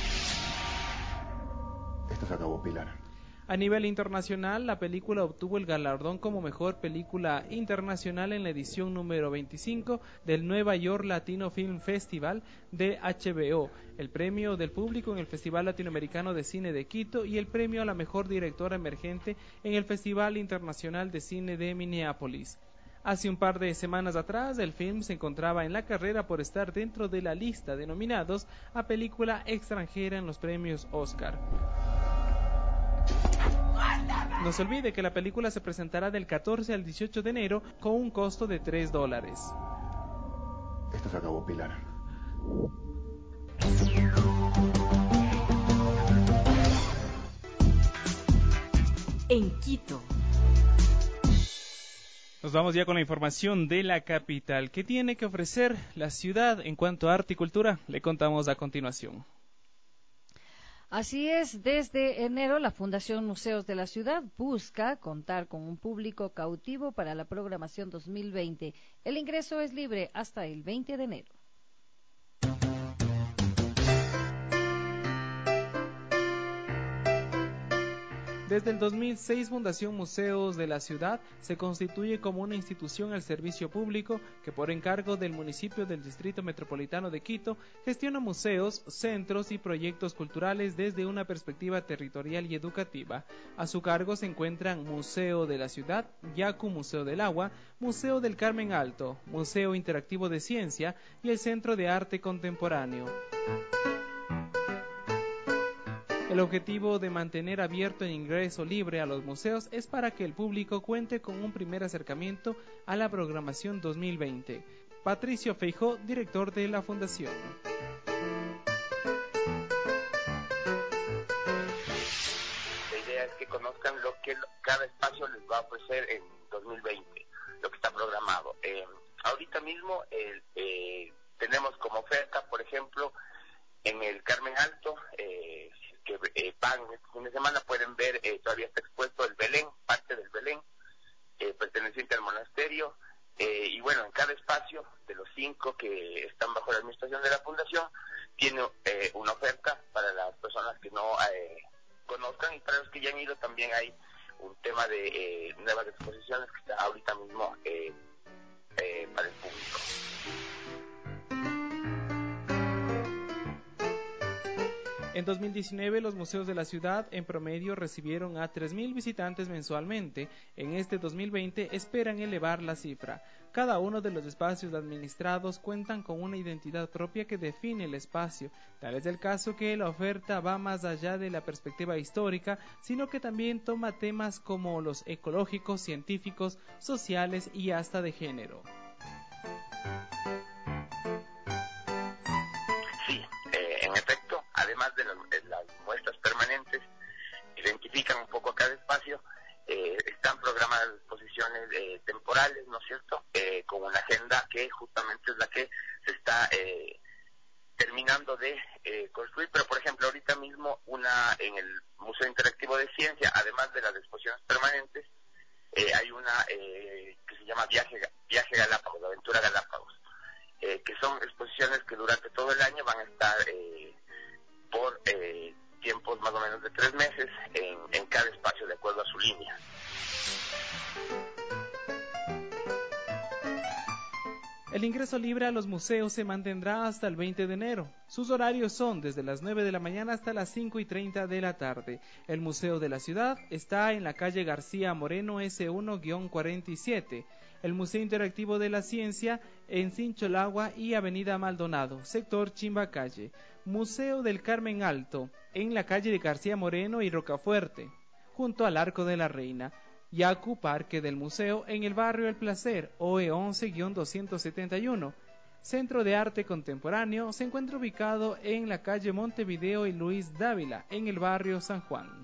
Esto se acabó, Pilar. A nivel internacional, la película obtuvo el galardón como mejor película internacional en la edición número veinticinco del Nueva York Latino Film Festival de H B O, el premio del público en el Festival Latinoamericano de Cine de Quito y el premio a la mejor directora emergente en el Festival Internacional de Cine de Minneapolis. Hace un par de semanas atrás, el film se encontraba en la carrera por estar dentro de la lista de nominados a película extranjera en los premios Oscar. No se olvide que la película se presentará del catorce al dieciocho de enero con un costo de tres dólares. Esto se acabó, Pilar. En Quito. Nos vamos ya con la información de la capital. ¿Qué tiene que ofrecer la ciudad en cuanto a arte y cultura? Le contamos a continuación. Así es, desde enero la Fundación Museos de la Ciudad busca contar con un público cautivo para la programación dos mil veinte. El ingreso es libre hasta el veinte de enero. Desde el dos mil seis, Fundación Museos de la Ciudad se constituye como una institución al servicio público que por encargo del municipio del Distrito Metropolitano de Quito gestiona museos, centros y proyectos culturales desde una perspectiva territorial y educativa. A su cargo se encuentran Museo de la Ciudad, Yacu Museo del Agua, Museo del Carmen Alto, Museo Interactivo de Ciencia y el Centro de Arte Contemporáneo. El objetivo de mantener abierto el ingreso libre a los museos es para que el público cuente con un primer acercamiento a la programación dos mil veinte. Patricio Feijó, director de la Fundación. La idea es que conozcan lo que cada espacio les va a ofrecer en dos mil veinte, lo que está programado. Eh, ahorita mismo eh, eh, tenemos como oferta, por ejemplo, en el Carmen Alto, eh, que eh, van este fin de semana, pueden ver, eh, todavía está expuesto el Belén, parte del Belén, eh, perteneciente al monasterio, eh, y bueno, en cada espacio de los cinco que están bajo la administración de la Fundación, tiene eh, una oferta para las personas que no eh, conozcan, y para los que ya han ido también hay un tema de eh, nuevas exposiciones que está ahorita mismo eh, eh, para el público. En dos mil diecinueve, los museos de la ciudad en promedio recibieron a tres mil visitantes mensualmente. En este dos mil veinte esperan elevar la cifra. Cada uno de los espacios administrados cuentan con una identidad propia que define el espacio. Tal es el caso que la oferta va más allá de la perspectiva histórica, sino que también toma temas como los ecológicos, científicos, sociales y hasta de género. Sí, eh, en efecto, además de las, de las muestras permanentes, identifican un poco cada espacio, eh, están programadas exposiciones eh, temporales, ¿no es cierto?, eh, con una agenda que justamente es la que se está eh, terminando de eh, construir, pero por ejemplo ahorita mismo una en el Museo Interactivo de Ciencia, además de las exposiciones permanentes, eh, hay una eh, que se llama Viaje, Viaje Galápagos, Aventura Galápagos, eh, que son exposiciones que durante todo el año van a estar eh, por eh, tiempos más o menos de tres meses en, en cada espacio de acuerdo a su línea. El ingreso libre a los museos se mantendrá hasta el veinte de enero. Sus horarios son desde las nueve de la mañana hasta las cinco y treinta de la tarde. El Museo de la Ciudad está en la calle García Moreno ese uno cuarenta y siete. El Museo Interactivo de la Ciencia en Sincholagua y Avenida Maldonado, sector Chimbacalle. Museo del Carmen Alto en la calle de García Moreno y Rocafuerte, junto al Arco de la Reina. Yacu Parque del Museo en el barrio El Placer, O E once doscientos setenta y uno. Centro de Arte Contemporáneo se encuentra ubicado en la calle Montevideo y Luis Dávila, en el barrio San Juan.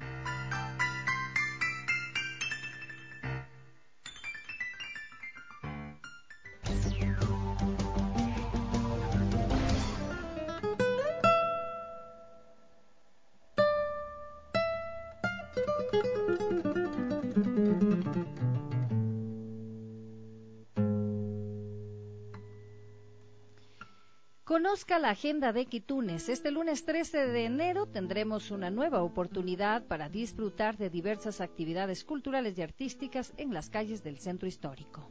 Conozca la agenda de Quitunes. Este lunes trece de enero tendremos una nueva oportunidad para disfrutar de diversas actividades culturales y artísticas en las calles del centro histórico.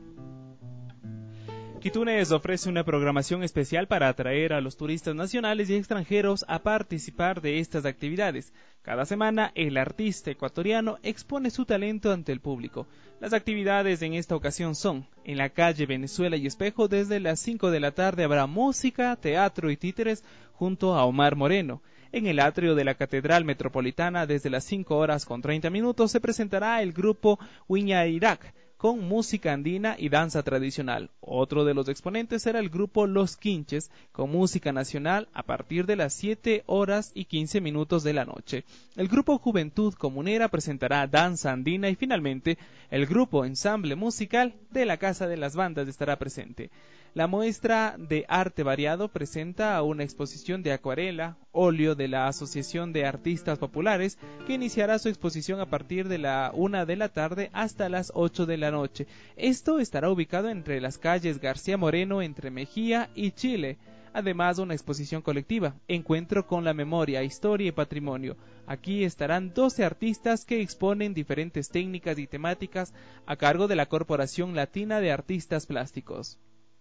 Quitunes ofrece una programación especial para atraer a los turistas nacionales y extranjeros a participar de estas actividades. Cada semana, el artista ecuatoriano expone su talento ante el público. Las actividades en esta ocasión son: en la calle Venezuela y Espejo, desde las cinco de la tarde habrá música, teatro y títeres junto a Omar Moreno. En el atrio de la Catedral Metropolitana, desde las cinco horas con treinta minutos, se presentará el grupo Huiñairac, con música andina y danza tradicional. Otro de los exponentes será el grupo Los Quinches, con música nacional a partir de las siete horas y quince minutos de la noche. El grupo Juventud Comunera presentará danza andina y finalmente el grupo Ensamble Musical de la Casa de las Bandas estará presente. La muestra de arte variado presenta una exposición de acuarela, óleo de la Asociación de Artistas Populares, que iniciará su exposición a partir de la una de la tarde hasta las ocho de la noche. Esto estará ubicado entre las calles García Moreno, entre Mejía y Chile. Además, una exposición colectiva, Encuentro con la Memoria, Historia y Patrimonio. Aquí estarán doce artistas que exponen diferentes técnicas y temáticas a cargo de la Corporación Latina de Artistas Plásticos.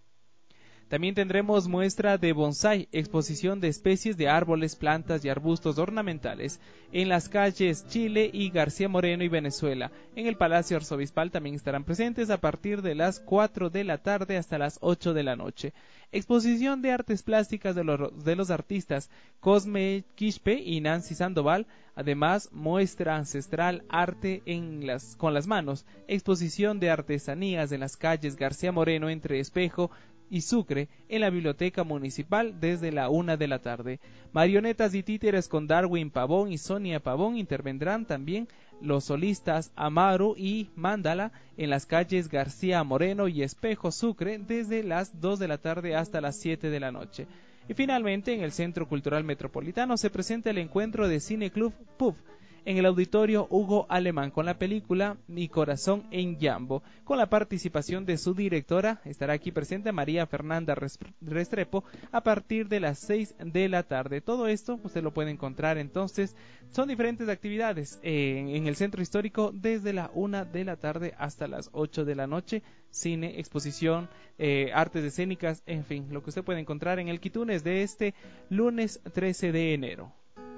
También tendremos muestra de bonsái, exposición de especies de árboles, plantas y arbustos ornamentales en las calles Chile y García Moreno y Venezuela. En el Palacio Arzobispal también estarán presentes a partir de las cuatro de la tarde hasta las ocho de la noche. Exposición de artes plásticas de los, de los artistas Cosme Quispe y Nancy Sandoval. Además, muestra ancestral arte en las, con las manos. Exposición de artesanías en las calles García Moreno, entre Espejo y Sucre, en la Biblioteca Municipal desde la una de la tarde. Marionetas y títeres con Darwin Pavón y Sonia Pavón. Intervendrán también los solistas Amaru y Mándala en las calles García Moreno y Espejo, Sucre, desde las dos de la tarde hasta las siete de la noche. Y finalmente, en el Centro Cultural Metropolitano se presenta el encuentro de Cine Club P U B en el Auditorio Hugo Alemán con la película Mi Corazón en Yambo, con la participación de su directora. Estará aquí presente María Fernanda Restrepo a partir de las seis de la tarde. Todo esto usted lo puede encontrar entonces, son diferentes actividades en, en el Centro Histórico desde la una de la tarde hasta las ocho de la noche. Cine, exposición, eh, artes escénicas, en fin, lo que usted puede encontrar en el Quitunes de este lunes trece de enero.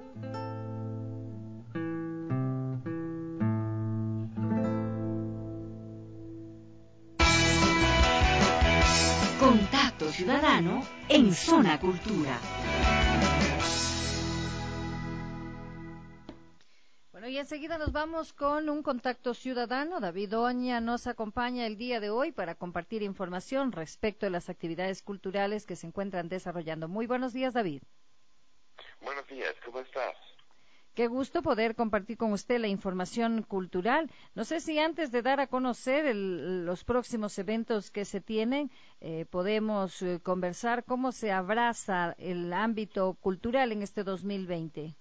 Contacto Ciudadano en Zona Cultura. Bueno, y enseguida nos vamos con un contacto ciudadano. David Oña nos acompaña el día de hoy para compartir información respecto a las actividades culturales que se encuentran desarrollando. Muy buenos días, David. Buenos días, ¿cómo estás? Qué gusto poder compartir con usted la información cultural. No sé si antes de dar a conocer el, los próximos eventos que se tienen, eh, podemos eh, conversar cómo se abraza el ámbito cultural en este dos mil veinte.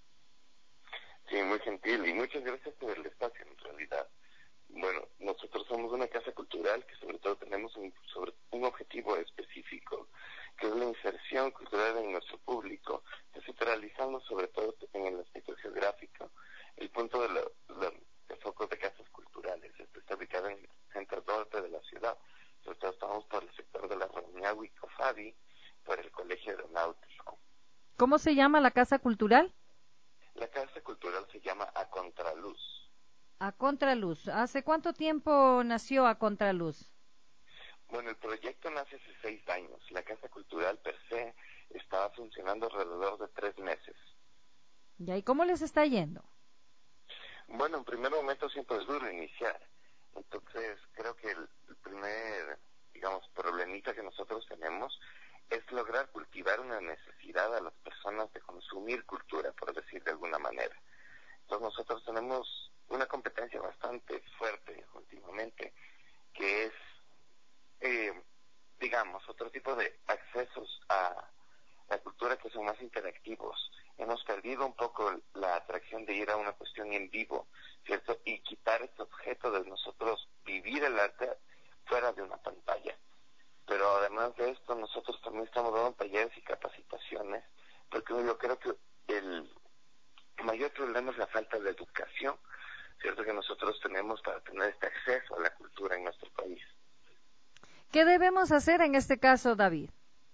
Sí, muy gentil y muchas gracias por el espacio en realidad. Bueno, nosotros somos una casa cultural que sobre todo tenemos un, sobre, un objetivo específico, que es la inserción cultural en nuestro público, que se está realizando sobre todo en el aspecto geográfico. El punto de, la, la, de foco de casas culturales esto está ubicado en el centro norte de la ciudad, sobre todo estamos por el sector de la Rauniagua y Cofadi, por el Colegio Aeronáutico. ¿Cómo se llama la casa cultural? La casa cultural se llama A Contraluz. A Contraluz. ¿Hace cuánto tiempo nació A Contraluz? Bueno, el proyecto nace hace seis años. La Casa Cultural per se estaba funcionando alrededor de tres meses. ¿Y cómo les está yendo? Bueno, en primer momento siempre es duro iniciar. Entonces, creo que el, el primer, digamos, problemita que nosotros tenemos es lograr cultivar una necesidad a las personas de consumir cultura, por decir de alguna manera. Entonces, nosotros tenemos una competencia bastante fuerte últimamente, que es Eh, digamos, otro tipo de accesos a la cultura que son más interactivos. Hemos perdido un poco la atracción de ir a una cuestión en vivo, ¿cierto? Y quitar este objeto de nosotros vivir el arte fuera de una pantalla. Pero además de esto, nosotros también estamos dando talleres y capacitaciones, porque yo creo que el mayor problema es la falta de educación, ¿cierto? Que nosotros tenemos para tener este acceso a la cultura en nuestro país. ¿Qué debemos hacer en este caso, David?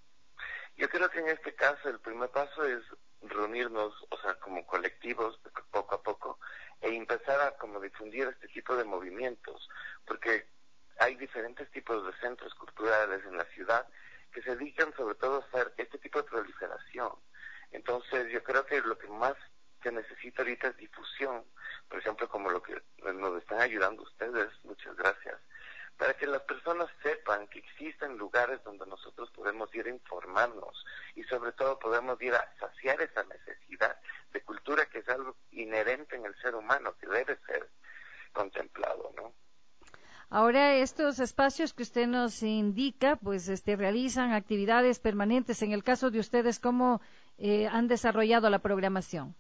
Yo creo que en este caso el primer paso es reunirnos, o sea, como colectivos, poco a poco, e empezar a como difundir este tipo de movimientos, porque hay diferentes tipos de centros culturales en la ciudad que se dedican sobre todo a hacer este tipo de proliferación. Entonces, yo creo que lo que más se necesita ahorita es difusión, por ejemplo, como lo que nos están ayudando ustedes, muchas gracias, para que las personas sepan que existen lugares donde nosotros podemos ir a informarnos y sobre todo podemos ir a saciar esa necesidad de cultura que es algo inherente en el ser humano, que debe ser contemplado, ¿no? Ahora, estos espacios que usted nos indica, pues este, realizan actividades permanentes. En el caso de ustedes, ¿cómo eh, han desarrollado la programación?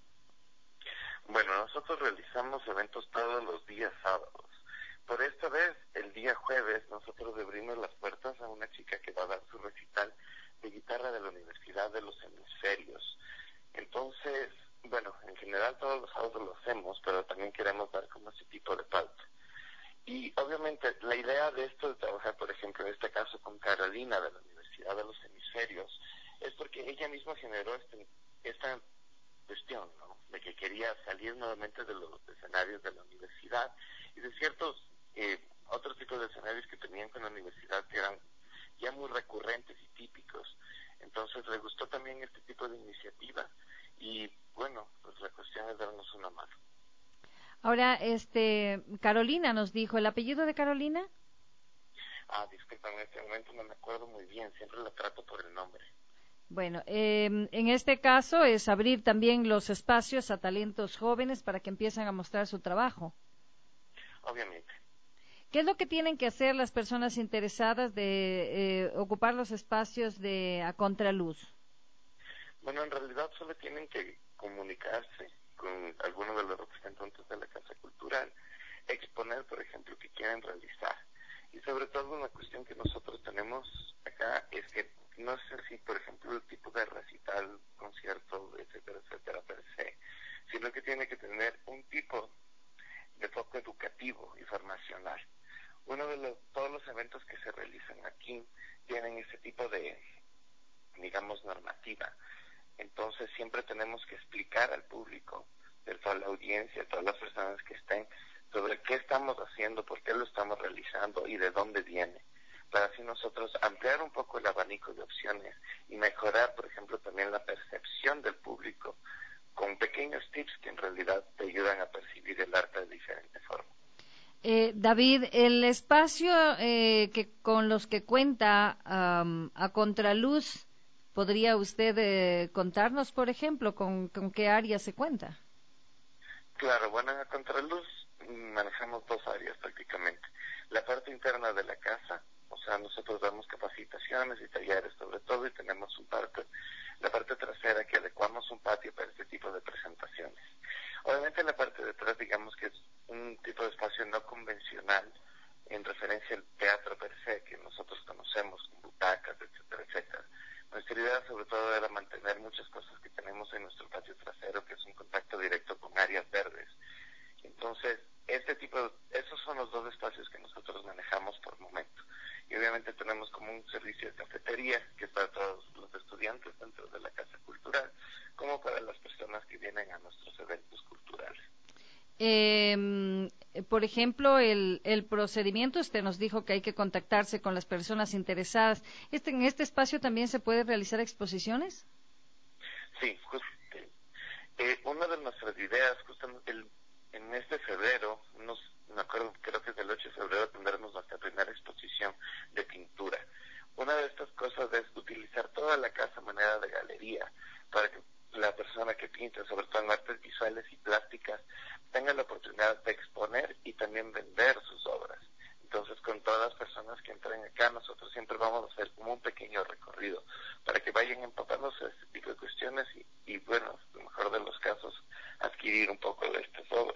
Bueno, nosotros realizamos eventos todos los días sábados. Por esta vez, el día jueves, nosotros abrimos las puertas a una chica que va a dar su recital de guitarra de la Universidad de los Hemisferios. Entonces, bueno, en general todos los sábados lo hacemos, pero también queremos dar como ese tipo de pauta. Y obviamente la idea de esto de trabajar, por ejemplo, en este caso con Carolina de la Universidad de los Hemisferios, es porque ella misma generó este, esta cuestión, ¿no? De que quería salir nuevamente de los escenarios de la universidad y de ciertos Eh, otro tipo de escenarios que tenían con la universidad que eran ya muy recurrentes y típicos. Entonces le gustó también este tipo de iniciativa y bueno, pues la cuestión es darnos una mano. Ahora, este, Carolina nos dijo, ¿el apellido de Carolina? Ah, disculpa, en este momento no me acuerdo muy bien, siempre la trato por el nombre. Bueno, eh, en este caso es abrir también los espacios a talentos jóvenes para que empiecen a mostrar su trabajo. Obviamente. ¿Qué es lo que tienen que hacer las personas interesadas de eh, ocupar los espacios de A Contraluz? Bueno, en realidad solo tienen que comunicarse con alguno de los representantes de la Casa Cultural, exponer, por ejemplo, que quieren realizar. Y sobre todo una cuestión que nosotros tenemos acá es que no es así, por ejemplo, el tipo de recital, concierto, etcétera, etcétera, per se, sino que tiene que tener un tipo de foco educativo y formacional. Uno de los, todos los eventos que se realizan aquí tienen ese tipo de, digamos, normativa. Entonces siempre tenemos que explicar al público, de toda la audiencia, todas las personas que estén, sobre qué estamos haciendo, por qué lo estamos realizando y de dónde viene, para así nosotros ampliar un poco el abanico de opciones y mejorar, por ejemplo, también la percepción del público con pequeños tips que en realidad te ayudan a percibir el arte de diferente forma. Eh, David, el espacio eh, que con los que cuenta um, A Contraluz, ¿podría usted eh, contarnos, por ejemplo, con, con qué área se cuenta? Claro, bueno, en Contraluz manejamos dos áreas prácticamente. La parte interna de la casa, o sea, nosotros damos capacitaciones y talleres sobre todo, y tenemos un parte, la parte trasera que adecuamos un patio para este tipo de presentaciones. Obviamente la parte de atrás, digamos que es un tipo de espacio no convencional en referencia al teatro per se que nosotros conocemos, con butacas, etcétera, etcétera. Nuestra idea sobre todo era mantener muchas cosas que tenemos en nuestro patio trasero, que es un contacto directo con áreas verdes. Entonces, este tipo de, esos son los dos espacios que nosotros manejamos por momento. Y obviamente tenemos como un servicio de cafetería, que es para todos los estudiantes dentro de la Casa Cultural, como para las personas que vienen a nuestros eventos culturales. Eh, por ejemplo, el, el procedimiento, usted nos dijo que hay que contactarse con las personas interesadas. Este, ¿En este espacio también se puede realizar exposiciones? Sí, justo, eh, una de nuestras ideas, justamente el, en este febrero, unos, me acuerdo, creo que es el ocho de febrero, tendremos nuestra primera exposición de pintura. Una de estas cosas es utilizar toda la casa a manera de galería, para que la persona que pinta, sobre todo en artes visuales y plásticas, tenga la oportunidad de exponer y también vender sus obras. Entonces, con todas las personas que entren acá, nosotros siempre vamos a hacer como un pequeño recorrido para que vayan empapándose de este tipo de cuestiones y, y bueno, en lo mejor de los casos, adquirir un poco de estas obras.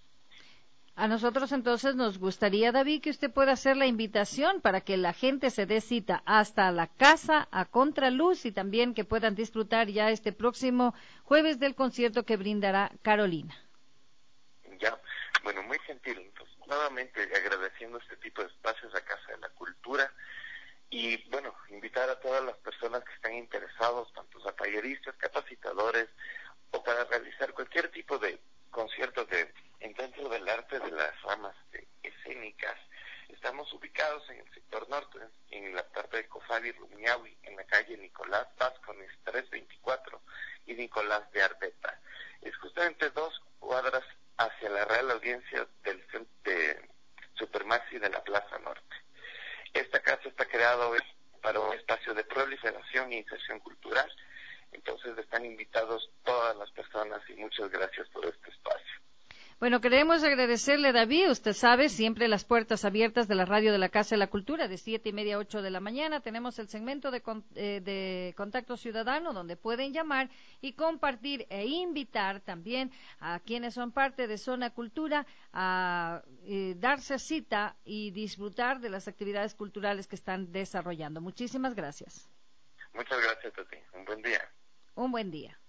A nosotros entonces nos gustaría, David, que usted pueda hacer la invitación para que la gente se dé cita hasta la casa a Contraluz y también que puedan disfrutar ya este próximo jueves del concierto que brindará Carolina. Ya, bueno, muy gentil. Entonces, nuevamente agradeciendo este tipo de espacios a Casa de la Cultura y, bueno, invitar a todas las personas que están interesados, tanto a talleristas, capacitadores o para realizar cualquier tipo de conciertos de dentro del arte de las ramas de escénicas. Estamos ubicados en el sector norte, en la parte de Cofadi Rumiahui, en la calle Nicolás Vázquez trescientos veinticuatro y Nicolás de Arbeta. Es justamente dos cuadras hacia la Real Audiencia del de Supermaxi de la Plaza Norte. Esta casa está creada hoy para un espacio de proliferación e inserción cultural. Entonces están invitados todas las personas y muchas gracias por este espacio. Bueno, queremos agradecerle, David. Usted sabe, siempre las puertas abiertas de la radio de la Casa de la Cultura, de siete y media a ocho de la mañana. Tenemos el segmento de, con, eh, de Contacto Ciudadano, donde pueden llamar y compartir e invitar también a quienes son parte de Zona Cultura a eh, darse cita y disfrutar de las actividades culturales que están desarrollando. Muchísimas gracias. Muchas gracias a ti. Un buen día. Un buen día.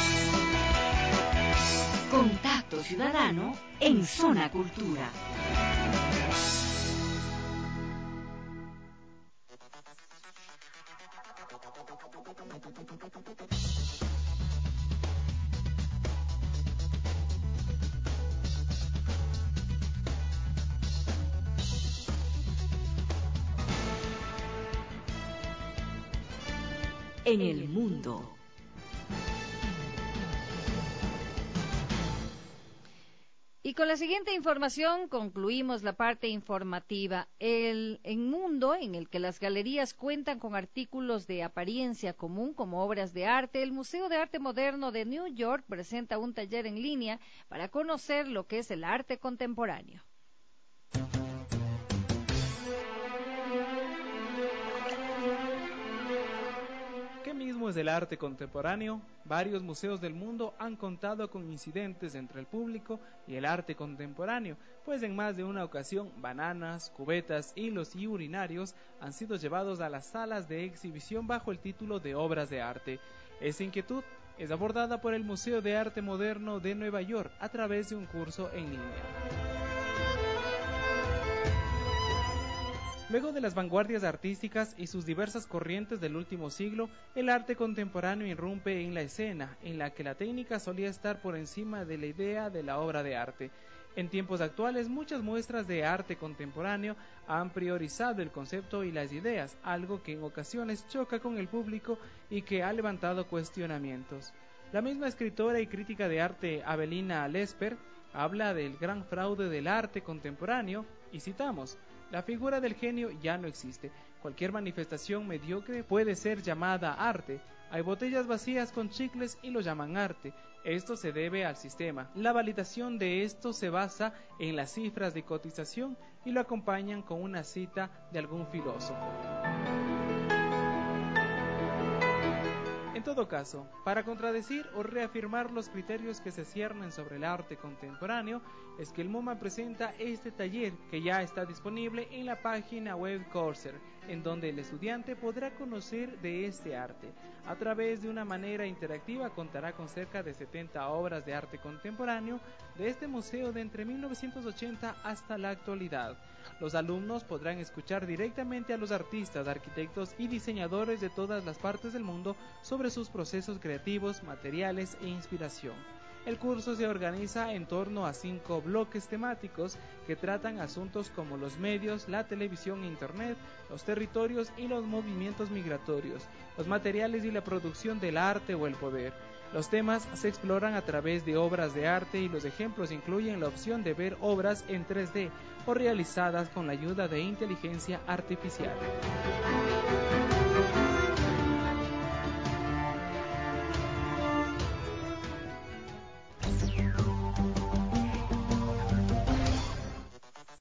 Contacto Ciudadano en Zona Cultura. En el mundo. Y con la siguiente información concluimos la parte informativa. El en mundo en el que las galerías cuentan con artículos de apariencia común como obras de arte, el Museo de Arte Moderno de New York presenta un taller en línea para conocer lo que es el arte contemporáneo. ¿Qué mismo es el arte contemporáneo? Varios museos del mundo han contado con incidentes entre el público y el arte contemporáneo, pues en más de una ocasión bananas, cubetas, hilos y urinarios han sido llevados a las salas de exhibición bajo el título de obras de arte. Esta inquietud es abordada por el Museo de Arte Moderno de Nueva York a través de un curso en línea. Luego de las vanguardias artísticas y sus diversas corrientes del último siglo, el arte contemporáneo irrumpe en la escena, en la que la técnica solía estar por encima de la idea de la obra de arte. En tiempos actuales, muchas muestras de arte contemporáneo han priorizado el concepto y las ideas, algo que en ocasiones choca con el público y que ha levantado cuestionamientos. La misma escritora y crítica de arte Avelina Lesper habla del gran fraude del arte contemporáneo y citamos: la figura del genio ya no existe. Cualquier manifestación mediocre puede ser llamada arte. Hay botellas vacías con chicles y lo llaman arte. Esto se debe al sistema. La validación de esto se basa en las cifras de cotización y lo acompañan con una cita de algún filósofo. En todo caso, para contradecir o reafirmar los criterios que se ciernen sobre el arte contemporáneo, es que el MoMA presenta este taller que ya está disponible en la página web Corsair, en donde el estudiante podrá conocer de este arte. A través de una manera interactiva contará con cerca de setenta obras de arte contemporáneo de este museo de entre mil novecientos ochenta hasta la actualidad. Los alumnos podrán escuchar directamente a los artistas, arquitectos y diseñadores de todas las partes del mundo sobre sus procesos creativos, materiales e inspiración. El curso se organiza en torno a cinco bloques temáticos que tratan asuntos como los medios, la televisión e internet, los territorios y los movimientos migratorios, los materiales y la producción del arte o el poder. Los temas se exploran a través de obras de arte y los ejemplos incluyen la opción de ver obras en tres D o realizadas con la ayuda de inteligencia artificial.